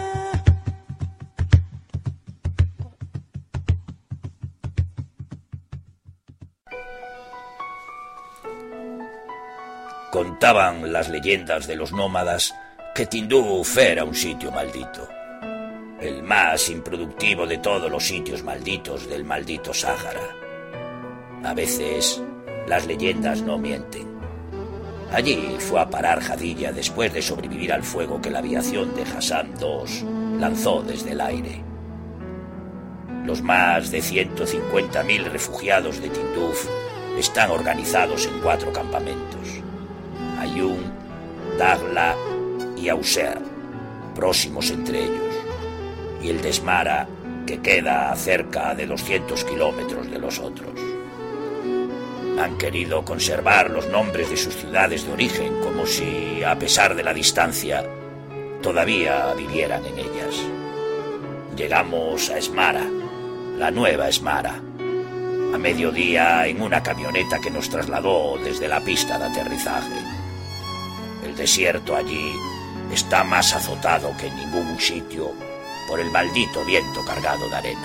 Contaban las leyendas de los nómadas que Tindouf era un sitio maldito, el más improductivo de todos los sitios malditos del maldito Sáhara. A veces las leyendas no mienten. Allí fue a parar Jadilla después de sobrevivir al fuego que la aviación de Hassan II lanzó desde el aire. Los más de 150.000 refugiados de Tindouf están organizados en 4 campamentos: Ayoun, Dakhla y Auxerre, próximos entre ellos, y el de Esmara, que queda a cerca de 200 kilómetros de los otros. Han querido conservar los nombres de sus ciudades de origen, como si, a pesar de la distancia, todavía vivieran en ellas. Llegamos a Esmara, la nueva Esmara, a mediodía en una camioneta que nos trasladó desde la pista de aterrizaje. El desierto allí está más azotado que en ningún sitio por el maldito viento cargado de arena.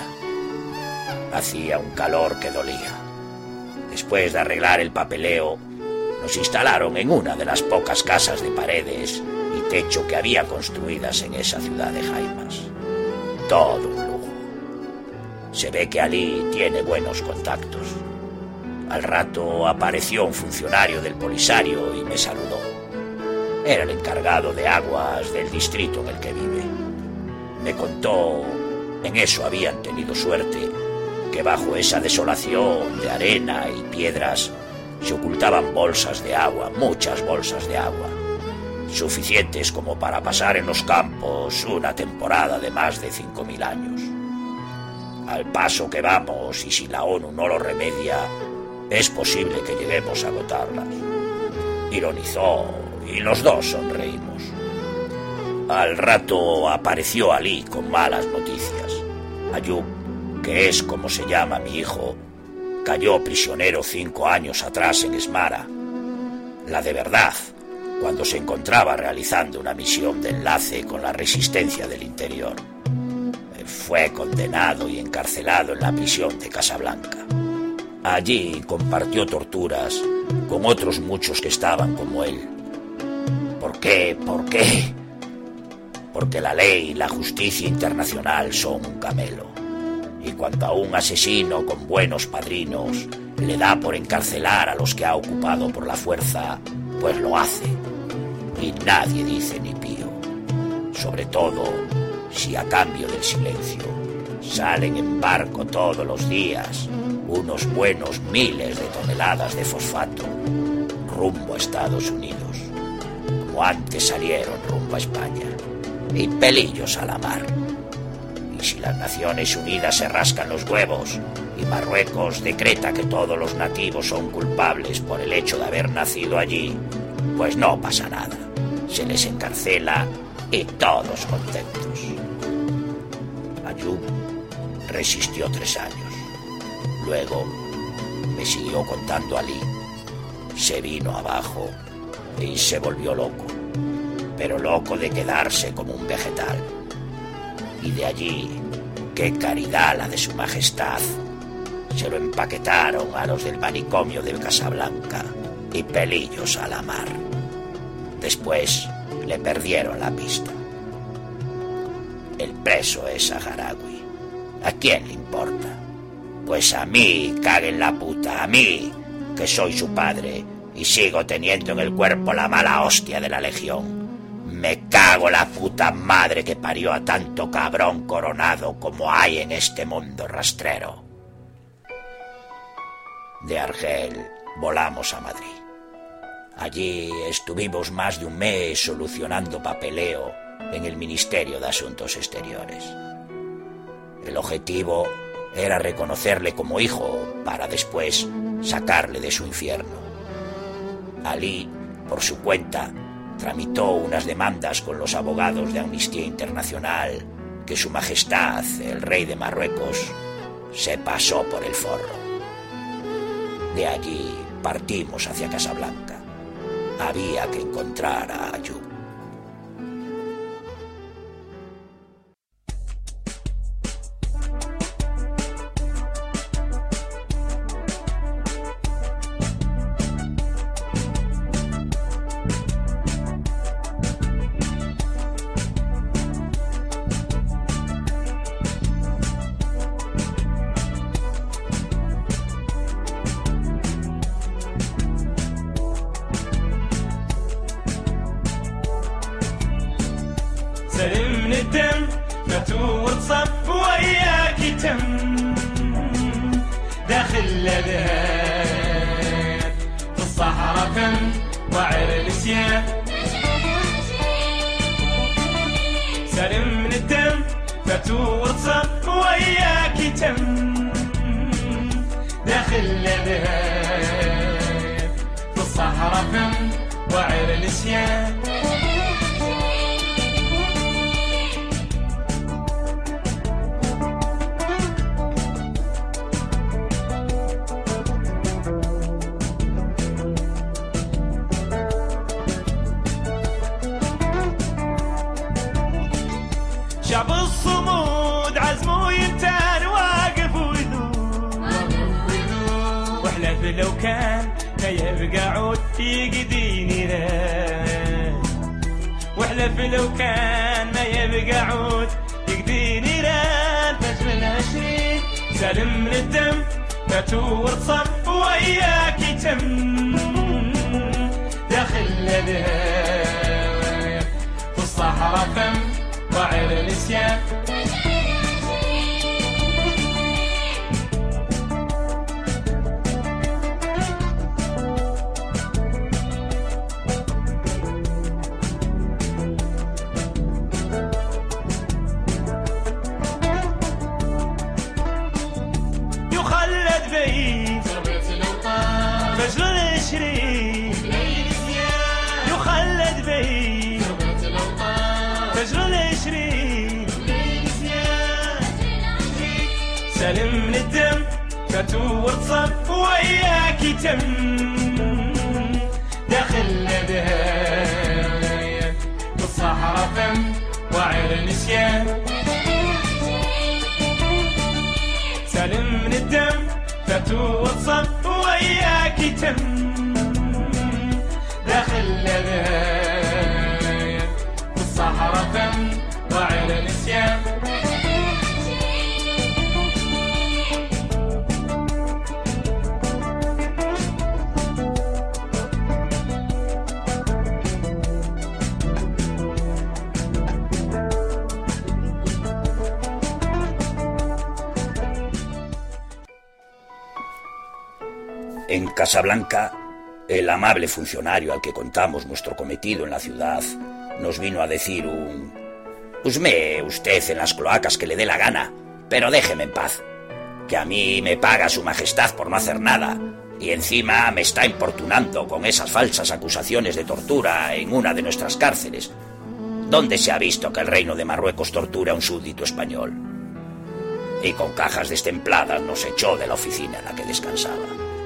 Hacía un calor que dolía. Después de arreglar el papeleo, nos instalaron en una de las pocas casas de paredes y techo que había construidas en esa ciudad de Jaimas. Todo un lujo. Se ve que Ali tiene buenos contactos. Al rato apareció un funcionario del Polisario y me saludó. Era el encargado de aguas del distrito en el que vive. Me contó, en eso habían tenido suerte, que bajo esa desolación de arena y piedras se ocultaban bolsas de agua, muchas bolsas de agua, suficientes como para pasar en los campos una temporada de más de 5.000 años. Al paso que vamos, y si la ONU no lo remedia, es posible que lleguemos a agotarlas. Ironizó y los dos sonreímos. Al rato apareció Ali con malas noticias. Ayub, que es como se llama mi hijo, cayó prisionero 5 años atrás en Esmara. La de verdad, cuando se encontraba realizando una misión de enlace con la resistencia del interior. Fue condenado y encarcelado en la prisión de Casablanca. Allí compartió torturas con otros muchos que estaban como él. ¿Por qué? ¿Por qué? Porque la ley y la justicia internacional son un camelo. Y cuando a un asesino con buenos padrinos le da por encarcelar a los que ha ocupado por la fuerza, pues lo hace. Y nadie dice ni pío. Sobre todo si a cambio del silencio salen en barco todos los días unos buenos miles de toneladas de fosfato rumbo a Estados Unidos, como antes salieron rumbo a España, y pelillos a la mar. Y si las Naciones Unidas se rascan los huevos y Marruecos decreta que todos los nativos son culpables por el hecho de haber nacido allí, pues no pasa nada. Se les encarcela y todos contentos. Ayub resistió 3 años. Luego, me siguió contando Ali, se vino abajo y se volvió loco, pero loco de quedarse como un vegetal. Y de allí, qué caridad la de su majestad, se lo empaquetaron a los del manicomio de Casablanca y pelillos a la mar. Después le perdieron la pista. El preso es saharaui. ¿A quién le importa? Pues a mí, caguen la puta, a mí, que soy su padre y sigo teniendo en el cuerpo la mala hostia de la legión. Me cago la puta madre que parió a tanto cabrón coronado como hay en este mundo rastrero. De Argel volamos a Madrid. Allí estuvimos más de un mes solucionando papeleo en el Ministerio de Asuntos Exteriores. El objetivo era reconocerle como hijo para después sacarle de su infierno. Ali, por su cuenta, tramitó unas demandas con los abogados de Amnistía Internacional que Su Majestad, el rey de Marruecos, se pasó por el forro. De allí partimos hacia Casablanca. Había que encontrar a Ayub. سلم ندم ما توصف وياك تم الذهب في الصحراء فن وعر نسيان سالم من الدم فتور صف وياك تم داخل الذهب في الصحراء فن وعر نسيان شعب الصمود عزمه يمتان واقف ويذوب واحلف لو كان ما يبقى عود يقدي نيران واحلف لو كان ما يبقى عود يقدي نيران فجر العشرين سالم من الدم فتور صف وياك يتم داخل الذهب في الصحراء فم وعر نسيان يخلد بيت فجر العشرين يخلد بيت فجر العشرين سالم من الدم فتور صف وياك يتم داخل الذهب في الصحراء فم وعر نسيان سالم من الدم فتور صف وياك يتم داخل الذهب في الصحراء فم وعر نسيان En Casablanca, el amable funcionario al que contamos nuestro cometido en la ciudad nos vino a decir Husme usted en las cloacas que le dé la gana, pero déjeme en paz, que a mí me paga su majestad por no hacer nada, y encima me está importunando con esas falsas acusaciones de tortura en una de nuestras cárceles. ¿Dónde se ha visto que el reino de Marruecos tortura a un súbdito español? Y con cajas destempladas nos echó de la oficina en la que descansaba.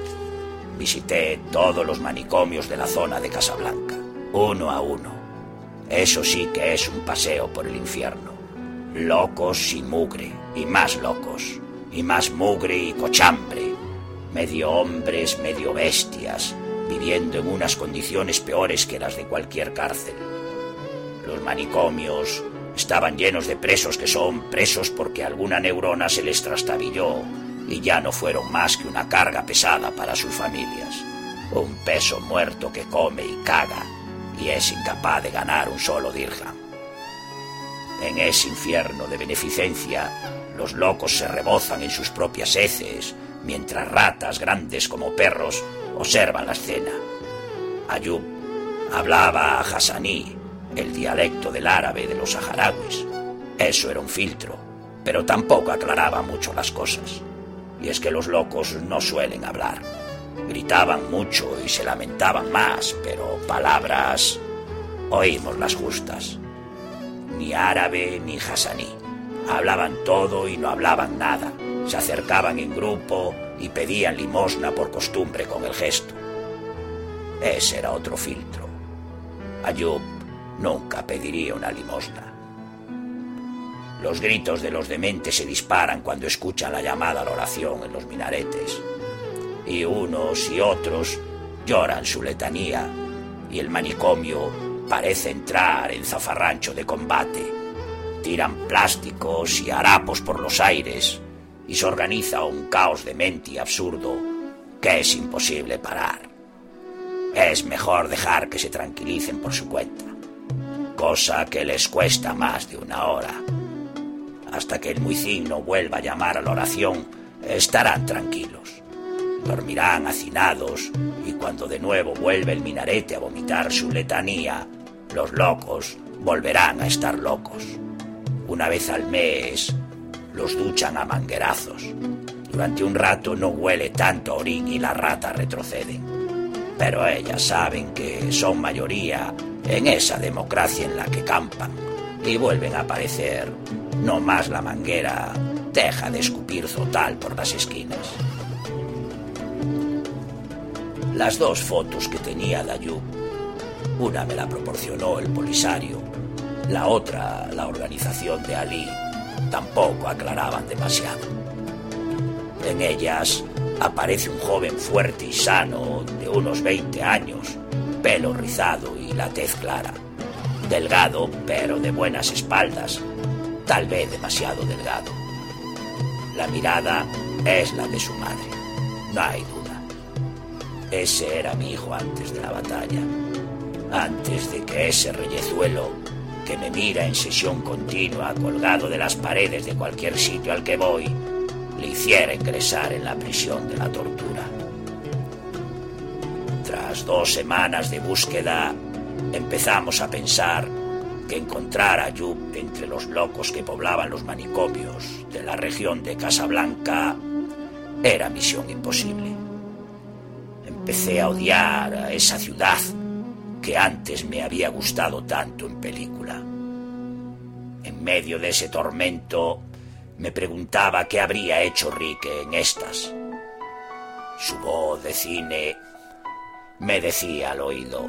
Visité todos los manicomios de la zona de Casablanca, uno a uno. Eso sí que es un paseo por el infierno. Locos y mugre, y más locos, y más mugre y cochambre. Medio hombres, medio bestias, viviendo en unas condiciones peores que las de cualquier cárcel. Los manicomios estaban llenos de presos que son presos porque alguna neurona se les trastabilló y ya no fueron más que una carga pesada para sus familias. Un peso muerto que come y caga y es incapaz de ganar un solo dirham. En ese infierno de beneficencia, los locos se rebozan en sus propias heces, mientras ratas grandes como perros observan la escena. Ayub hablaba hasaní, el dialecto del árabe de los saharauis. Eso era un filtro, pero tampoco aclaraba mucho las cosas. Y es que los locos no suelen hablar. Gritaban mucho y se lamentaban más, pero palabras oímos las justas. Ni árabe ni hasaní. Hablaban todo y no hablaban nada. Se acercaban en grupo y pedían limosna por costumbre con el gesto. Ese era otro filtro. Ayub nunca pediría una limosna. Los gritos de los dementes se disparan cuando escuchan la llamada a la oración en los minaretes. Y unos y otros lloran su letanía y el manicomio parece entrar en zafarrancho de combate. Tiran plásticos y harapos por los aires y se organiza un caos demente y absurdo que es imposible parar. Es mejor dejar que se tranquilicen por su cuenta, cosa que les cuesta más de una hora. Hasta que el muizín no vuelva a llamar a la oración, estarán tranquilos. dormirán hacinados, y cuando de nuevo vuelve el minarete a vomitar su letanía, los locos volverán a estar locos. Una vez al mes los duchan a manguerazos. Durante un rato no huele tanto a orín y las ratas retroceden. Pero ellas saben que son mayoría en esa democracia en la que campan y vuelven a aparecer. No más la manguera deja de escupir zotal por las esquinas. Las dos fotos que tenía de Ayub, una me la proporcionó el Polisario, la otra la organización de Ali, tampoco aclaraban demasiado. En ellas aparece un joven fuerte y sano de unos 20 años, pelo rizado y la tez clara. Delgado, pero de buenas espaldas, tal vez demasiado delgado. La mirada es la de su madre, no hay duda. Ese era mi hijo antes de la batalla, antes de que ese reyezuelo que me mira en sesión continua colgado de las paredes de cualquier sitio al que voy, le hiciera ingresar en la prisión de la tortura. Tras 2 semanas de búsqueda, empezamos a pensar que encontrar a Ayub entre los locos que poblaban los manicomios de la región de Casablanca era misión imposible. Empecé a odiar a esa ciudad que antes me había gustado tanto en película. En medio de ese tormento me preguntaba qué habría hecho Rick en estas. Su voz de cine me decía al oído: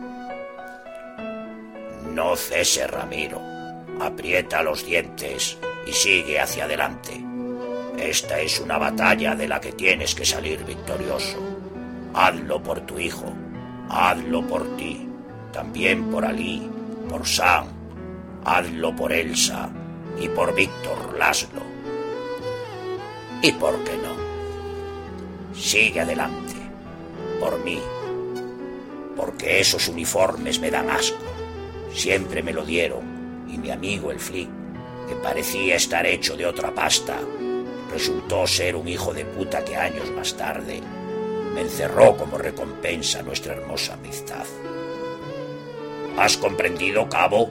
no cese, Ramiro, aprieta los dientes y sigue hacia adelante. Esta es una batalla de la que tienes que salir victorioso. Hazlo por tu hijo, hazlo por ti, también por Ali, por Sam, hazlo por Elsa y por Víctor Laszlo. ¿Y por qué no? Sigue adelante, por mí, porque esos uniformes me dan asco. Siempre me lo dieron, y mi amigo el Flick, que parecía estar hecho de otra pasta, resultó ser un hijo de puta que años más tarde me encerró como recompensa nuestra hermosa amistad. ¿Has comprendido, cabo?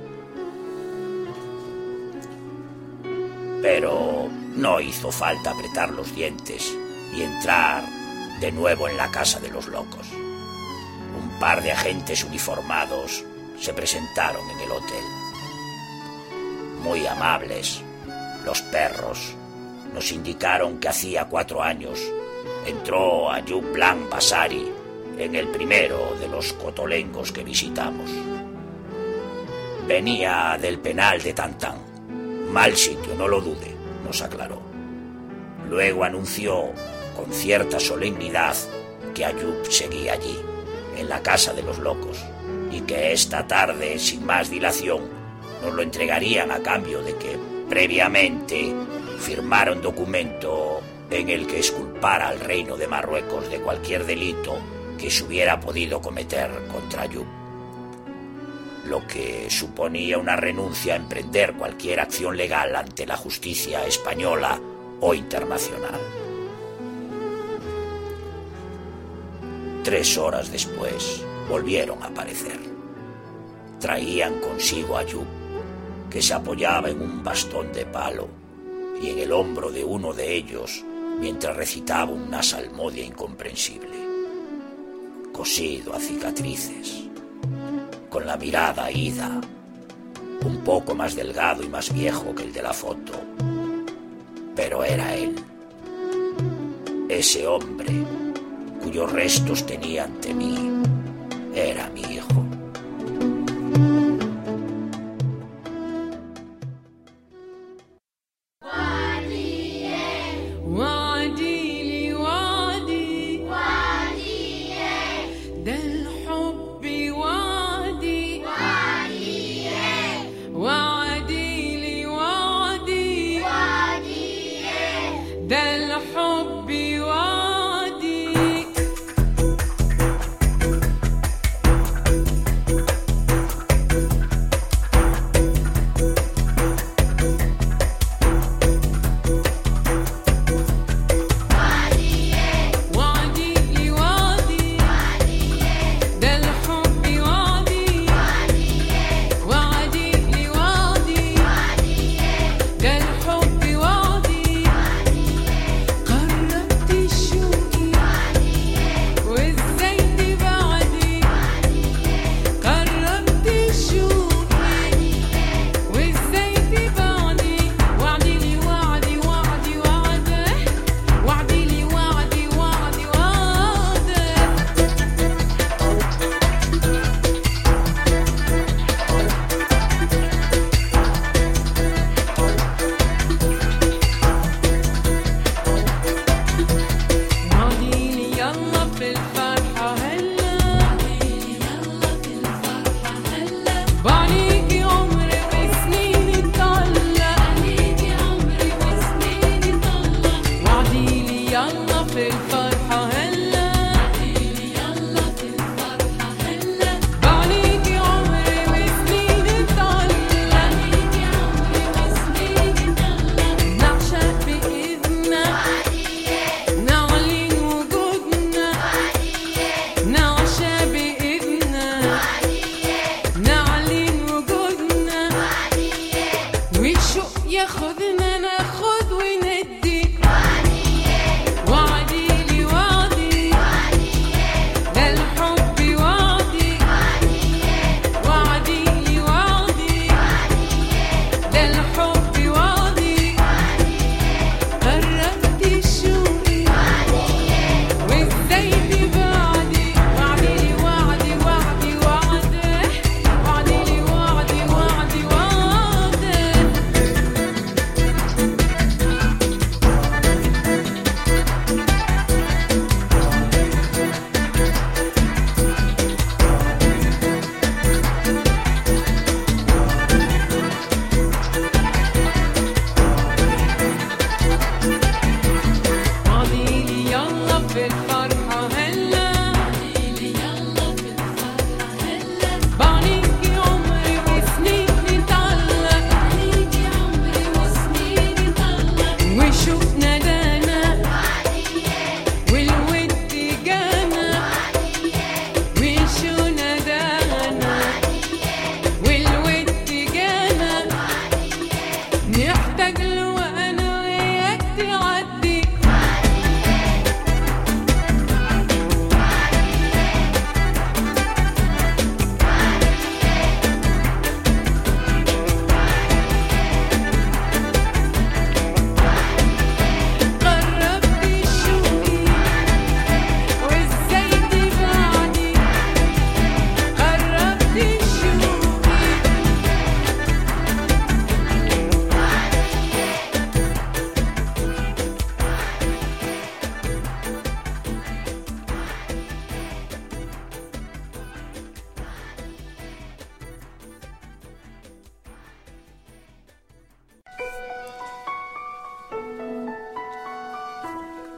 Pero no hizo falta apretar los dientes y entrar de nuevo en la casa de los locos. Un par de agentes uniformados se presentaron en el hotel. Muy amables, los perros nos indicaron que hacía 4 años entró Ayub Blanc Basari en el primero de los cotolengos que visitamos. Venía del penal de Tantán. Mal sitio, no lo dude, nos aclaró. Luego anunció con cierta solemnidad que Ayub seguía allí, en la casa de los locos, y que esta tarde, sin más dilación, nos lo entregarían a cambio de que, previamente, firmara un documento en el que exculpara al reino de Marruecos de cualquier delito que se hubiera podido cometer contra Ayub, lo que suponía una renuncia a emprender cualquier acción legal ante la justicia española o internacional. 3 horas después volvieron a aparecer. Traían consigo a Ayub, que se apoyaba en un bastón de palo y en el hombro de uno de ellos mientras recitaba una salmodia incomprensible, cosido a cicatrices, con la mirada ida, un poco más delgado y más viejo que el de la foto, pero era él, ese hombre cuyos restos tenía ante mí, era mi hijo.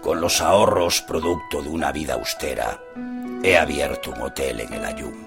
Con los ahorros producto de una vida austera, he abierto un hotel en el Ayun.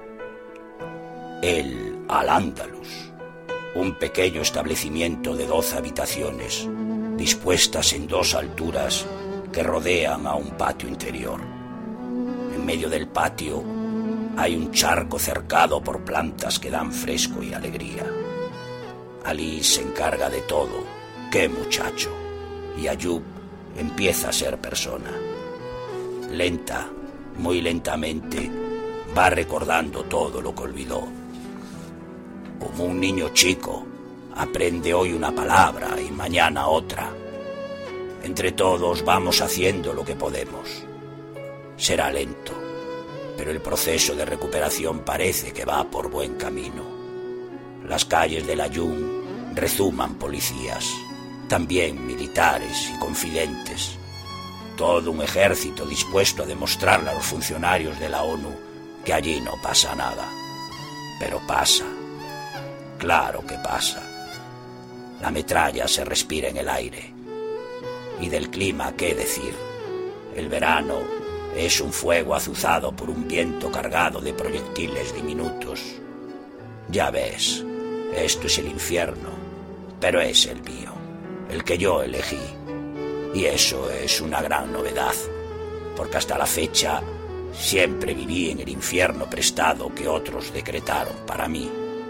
El Al-Ándalus, un pequeño establecimiento de 12 habitaciones, dispuestas en 2 alturas que rodean a un patio interior. En medio del patio hay un charco cercado por plantas que dan fresco y alegría. Ali se encarga de todo. ¡Qué muchacho! Y Ayub empieza a ser persona. Lenta, muy lentamente, va recordando todo lo que olvidó. Como un niño chico, aprende hoy una palabra y mañana otra. Entre todos vamos haciendo lo que podemos. Será lento, pero el proceso de recuperación parece que va por buen camino. Las calles del Ayun rezuman policías, también militares y confidentes. Todo un ejército dispuesto a demostrarle a los funcionarios de la ONU que allí no pasa nada. Pero pasa. Claro que pasa. La metralla se respira en el aire. Y del clima, ¿qué decir? El verano es un fuego azuzado por un viento cargado de proyectiles diminutos. Ya ves, esto es el infierno, pero es el mío, el que yo elegí. Y eso es una gran novedad, porque hasta la fecha siempre viví en el infierno prestado que otros decretaron para mí.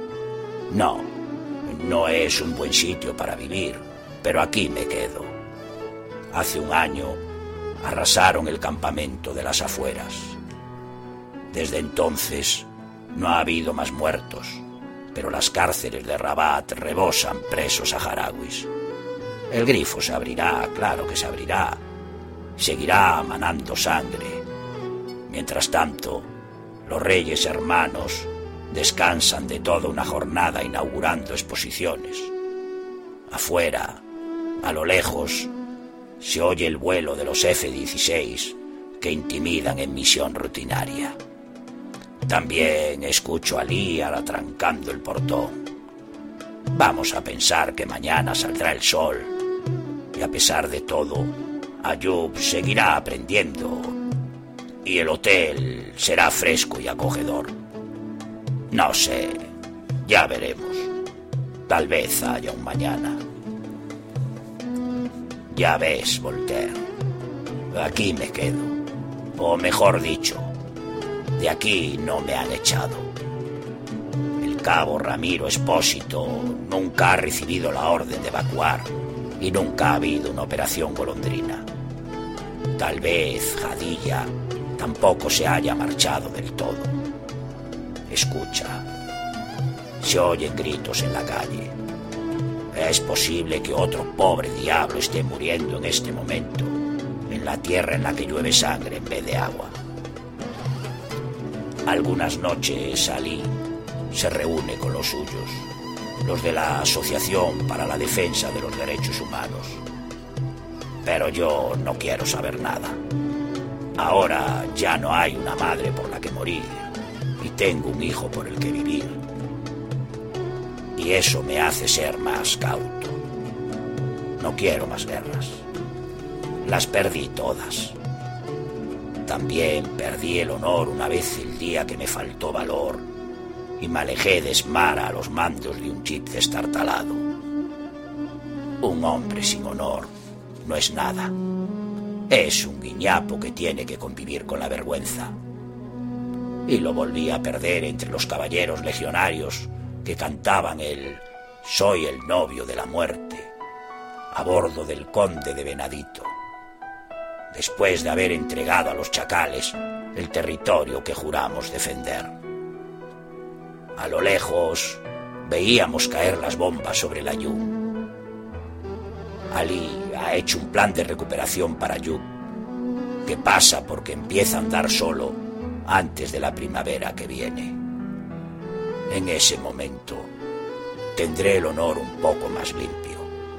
No es un buen sitio para vivir, pero aquí me quedo. Hace un año arrasaron el campamento de las afueras. Desde entonces no ha habido más muertos, pero las cárceles de Rabat rebosan presos saharauis. El grifo se abrirá, claro que se abrirá. Seguirá manando sangre. Mientras tanto, los reyes hermanos descansan de toda una jornada inaugurando exposiciones. Afuera, a lo lejos, se oye el vuelo de los F-16 que intimidan en misión rutinaria. También escucho a Liar atrancando el portón. Vamos a pensar que mañana saldrá el sol y a pesar de todo, Ayub seguirá aprendiendo y el hotel será fresco y acogedor. No sé, ya veremos. Tal vez haya un mañana. Ya ves, Voltaire, aquí me quedo. O mejor dicho, de aquí no me han echado. El cabo Ramiro Espósito nunca ha recibido la orden de evacuar y nunca ha habido una operación golondrina. Tal vez Jadilla tampoco se haya marchado del todo. Escucha, se oyen gritos en la calle. Es posible que otro pobre diablo esté muriendo en este momento, en la tierra en la que llueve sangre en vez de agua. Algunas noches Ali se reúne con los suyos, los de la Asociación para la Defensa de los Derechos Humanos. Pero yo no quiero saber nada. Ahora ya no hay una madre por la que morir y tengo un hijo por el que vivir. Y eso me hace ser más cauto. No quiero más guerras. Las perdí todas. También perdí el honor una vez el día que me faltó valor y me alejé de Esmara a los mandos de un jeep destartalado. Un hombre sin honor no es nada. Es un guiñapo que tiene que convivir con la vergüenza. Y lo volví a perder entre los caballeros legionarios que cantaban el «Soy el novio de la muerte» a bordo del conde de Venadito, después de haber entregado a los chacales el territorio que juramos defender. A lo lejos veíamos caer las bombas sobre el Ayub. Ali ha hecho un plan de recuperación para Ayub, que pasa porque empieza a andar solo antes de la primavera que viene. En ese momento tendré el honor un poco más limpio.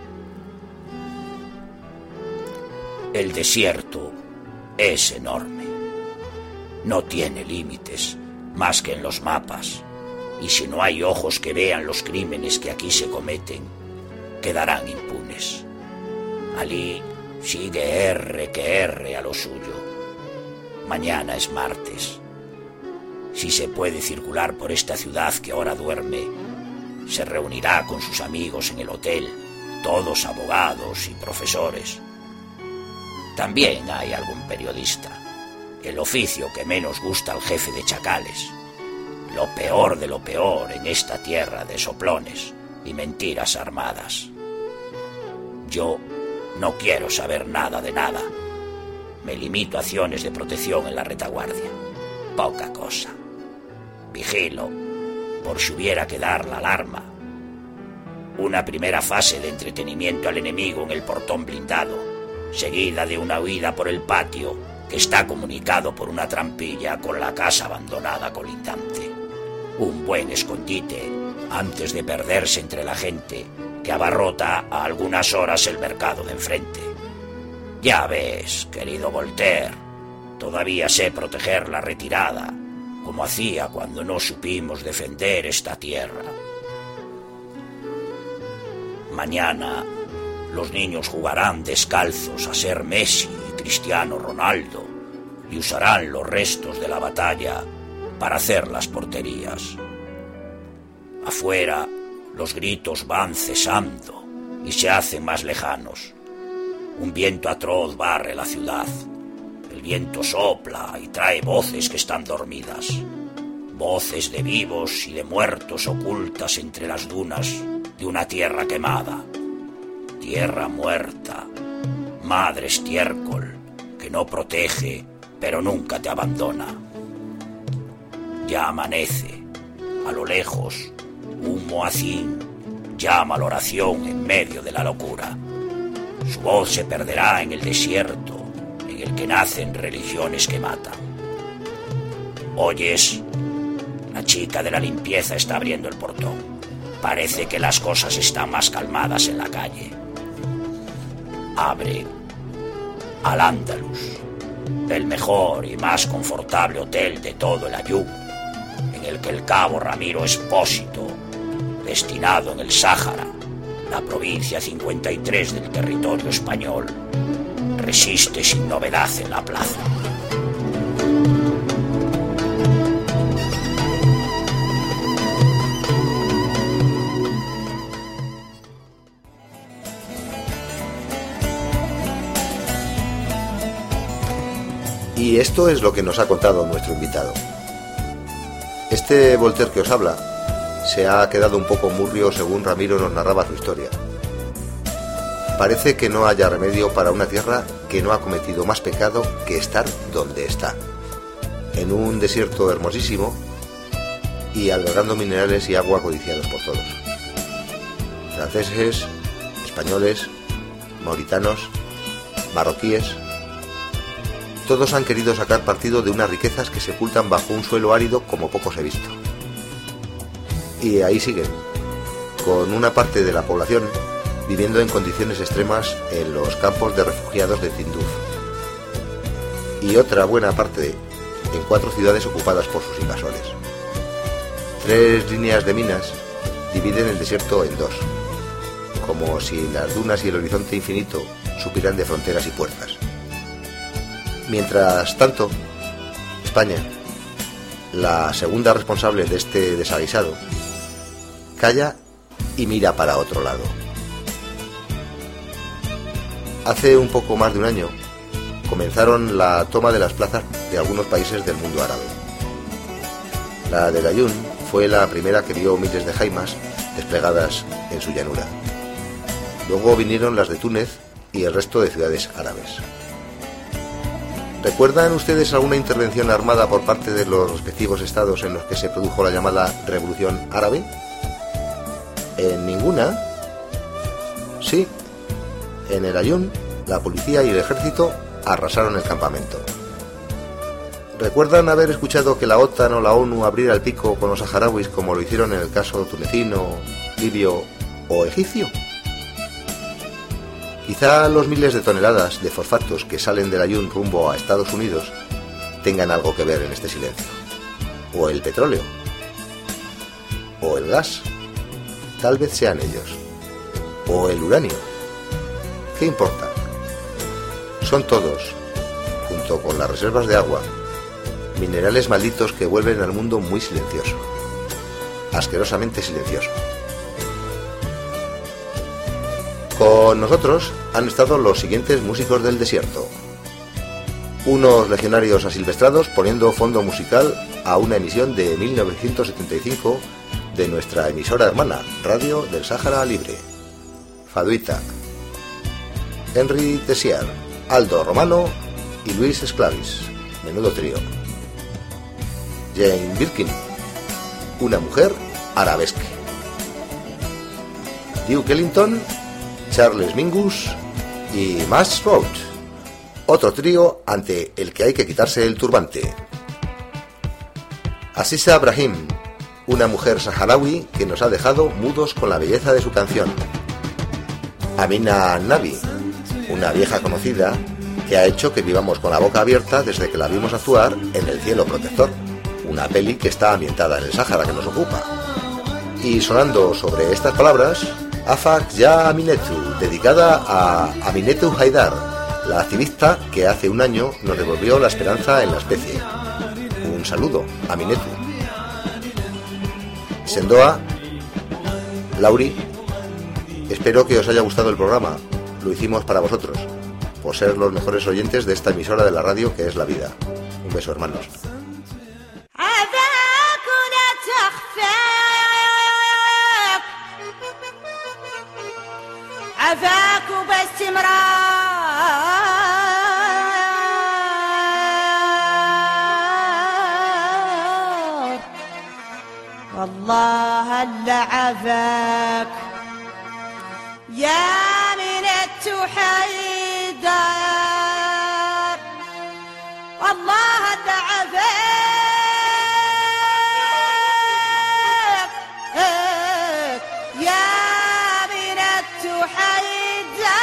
El desierto es enorme. No tiene límites más que en los mapas, y si no hay ojos que vean los crímenes que aquí se cometen, quedarán impunes. Ali Sigue R que R a lo suyo. Mañana es martes. Si se puede circular por esta ciudad que ahora duerme, se reunirá con sus amigos en el hotel, todos abogados y profesores. También hay algún periodista, el oficio que menos gusta al jefe de chacales. Lo peor de lo peor en esta tierra de soplones y mentiras armadas. Yo no quiero saber nada de nada. Me limito a acciones de protección en la retaguardia. Poca cosa. Vigilo, por si hubiera que dar la alarma. Una primera fase de entretenimiento al enemigo en el portón blindado, seguida de una huida por el patio que está comunicado por una trampilla con la casa abandonada colindante. Un buen escondite antes de perderse entre la gente que abarrota a algunas horas el mercado de enfrente. Ya ves, querido Voltaire, todavía sé proteger la retirada, como hacía cuando no supimos defender esta tierra. Mañana los niños jugarán descalzos a ser Messi y Cristiano Ronaldo y usarán los restos de la batalla para hacer las porterías. Afuera, los gritos van cesando y se hacen más lejanos. Un viento atroz barre la ciudad. El viento sopla y trae voces que están dormidas. Voces de vivos y de muertos ocultas entre las dunas de una tierra quemada. Tierra muerta, madre estiércol, que no protege, pero nunca te abandona. Ya amanece, a lo lejos, un muacín llama a la oración en medio de la locura. Su voz se perderá en el desierto, en el que nacen religiones que matan. ¿Oyes? La chica de la limpieza está abriendo el portón. Parece que las cosas están más calmadas en la calle. Abre al Andalus, el mejor y más confortable hotel de todo el Aaiún, en el que el cabo Ramiro Espósito, destinado en el Sáhara, la provincia 53 del territorio español, resiste sin novedad en la plaza. Y esto es lo que nos ha contado nuestro invitado. Este Voltaire que os habla se ha quedado un poco murrio según Ramiro nos narraba su historia. Parece que no haya remedio para una tierra que no ha cometido más pecado que estar donde está, en un desierto hermosísimo y albergando minerales y agua codiciados por todos. Franceses, españoles, mauritanos, marroquíes, todos han querido sacar partido de unas riquezas que se ocultan bajo un suelo árido como pocos he visto. Y ahí siguen, con una parte de la población viviendo en condiciones extremas en los campos de refugiados de Tinduf, y otra buena parte en 4 ciudades ocupadas por sus invasores. 3 líneas de minas dividen el desierto en 2, como si las dunas y el horizonte infinito supieran de fronteras y puertas. Mientras tanto, España, la segunda responsable de este desaguisado, calla y mira para otro lado. Hace un poco más de un año comenzaron la toma de las plazas de algunos países del mundo árabe. La del Aaiún fue la primera que vio miles de jaimas desplegadas en su llanura. Luego vinieron las de Túnez y el resto de ciudades árabes. ¿Recuerdan ustedes alguna intervención armada por parte de los respectivos estados en los que se produjo la llamada Revolución Árabe? ¿En ninguna? Sí. En el Aaiún, la policía y el ejército arrasaron el campamento. ¿Recuerdan haber escuchado que la OTAN o la ONU abriera el pico con los saharauis como lo hicieron en el caso tunecino, libio o egipcio? Quizá los miles de toneladas de fosfatos que salen del Aaiún rumbo a Estados Unidos tengan algo que ver en este silencio. O el petróleo. O el gas. Tal vez sean ellos. O el uranio. ¿Qué importa? son todos, junto con las reservas de agua, minerales malditos que vuelven al mundo muy silencioso, asquerosamente silencioso. Con nosotros han estado los siguientes músicos del desierto. Unos legionarios asilvestrados poniendo fondo musical a una emisión de 1975 de nuestra emisora hermana, Radio del Sáhara Libre. Faduita, Henry Tessier, Aldo Romano y Luis Esclavis, menudo trío. Jane Birkin, una mujer arabesque. Duke Ellington, Charles Mingus y Max Roach, otro trío ante el que hay que quitarse el turbante. Aziza Brahim, una mujer saharaui que nos ha dejado mudos con la belleza de su canción. Amina Nabi, una vieja conocida que ha hecho que vivamos con la boca abierta desde que la vimos actuar en El cielo protector, una peli que está ambientada en el Sáhara que nos ocupa. Y sonando sobre estas palabras, Afak Ya Aminetu, dedicada a Aminetu Haidar, la activista que hace un año nos devolvió la esperanza en la especie. Un saludo, Aminetu. Sendoa, Lauri, espero que os haya gustado el programa. Lo hicimos para vosotros, por ser los mejores oyentes de esta emisora de la radio que es la vida. Un beso, hermanos. عفاك باستمرار والله هلا عفاك يا من التحيدر والله هلا عفاك يا من التحيدر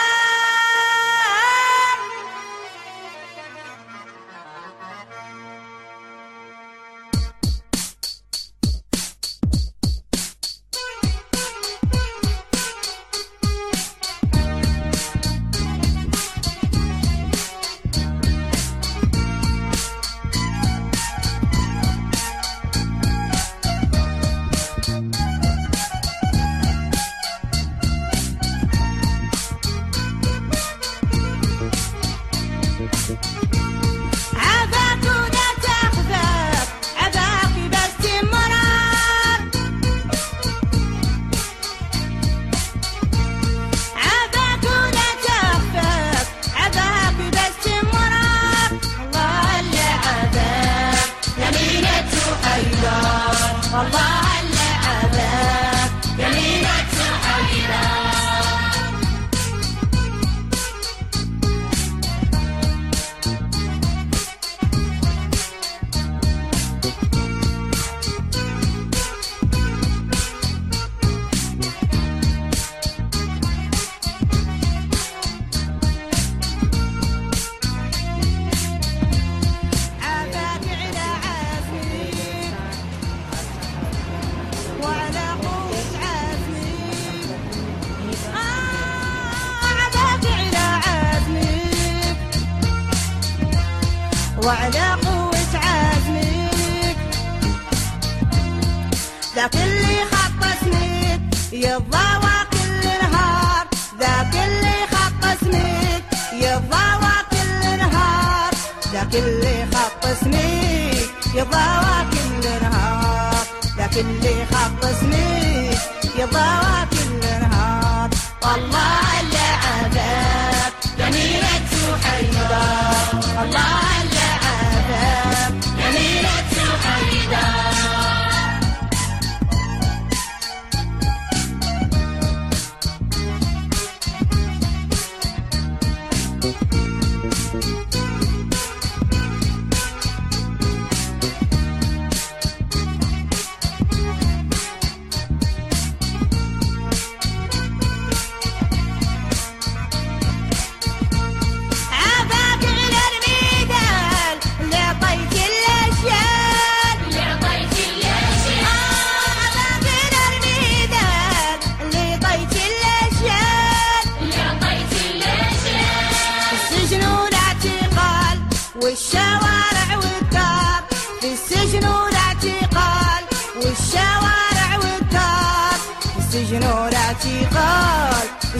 وعلى قوة عزمك ذاك اللي خط سميك يضاوى كل نهار ذاك اللي خط سميك يضاوى كل نهار ذاك اللي خط سميك يضاوى كل نهار ذاك اللي خط سميك يضاوى كل نهار والله اللي عذاب جميلة وحيدار والله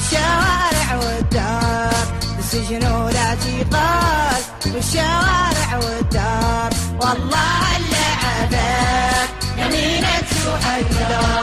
والشوارع والدار السجن والاعتقال والشوارع والدار والله اللي عافاك يمينك وحيدار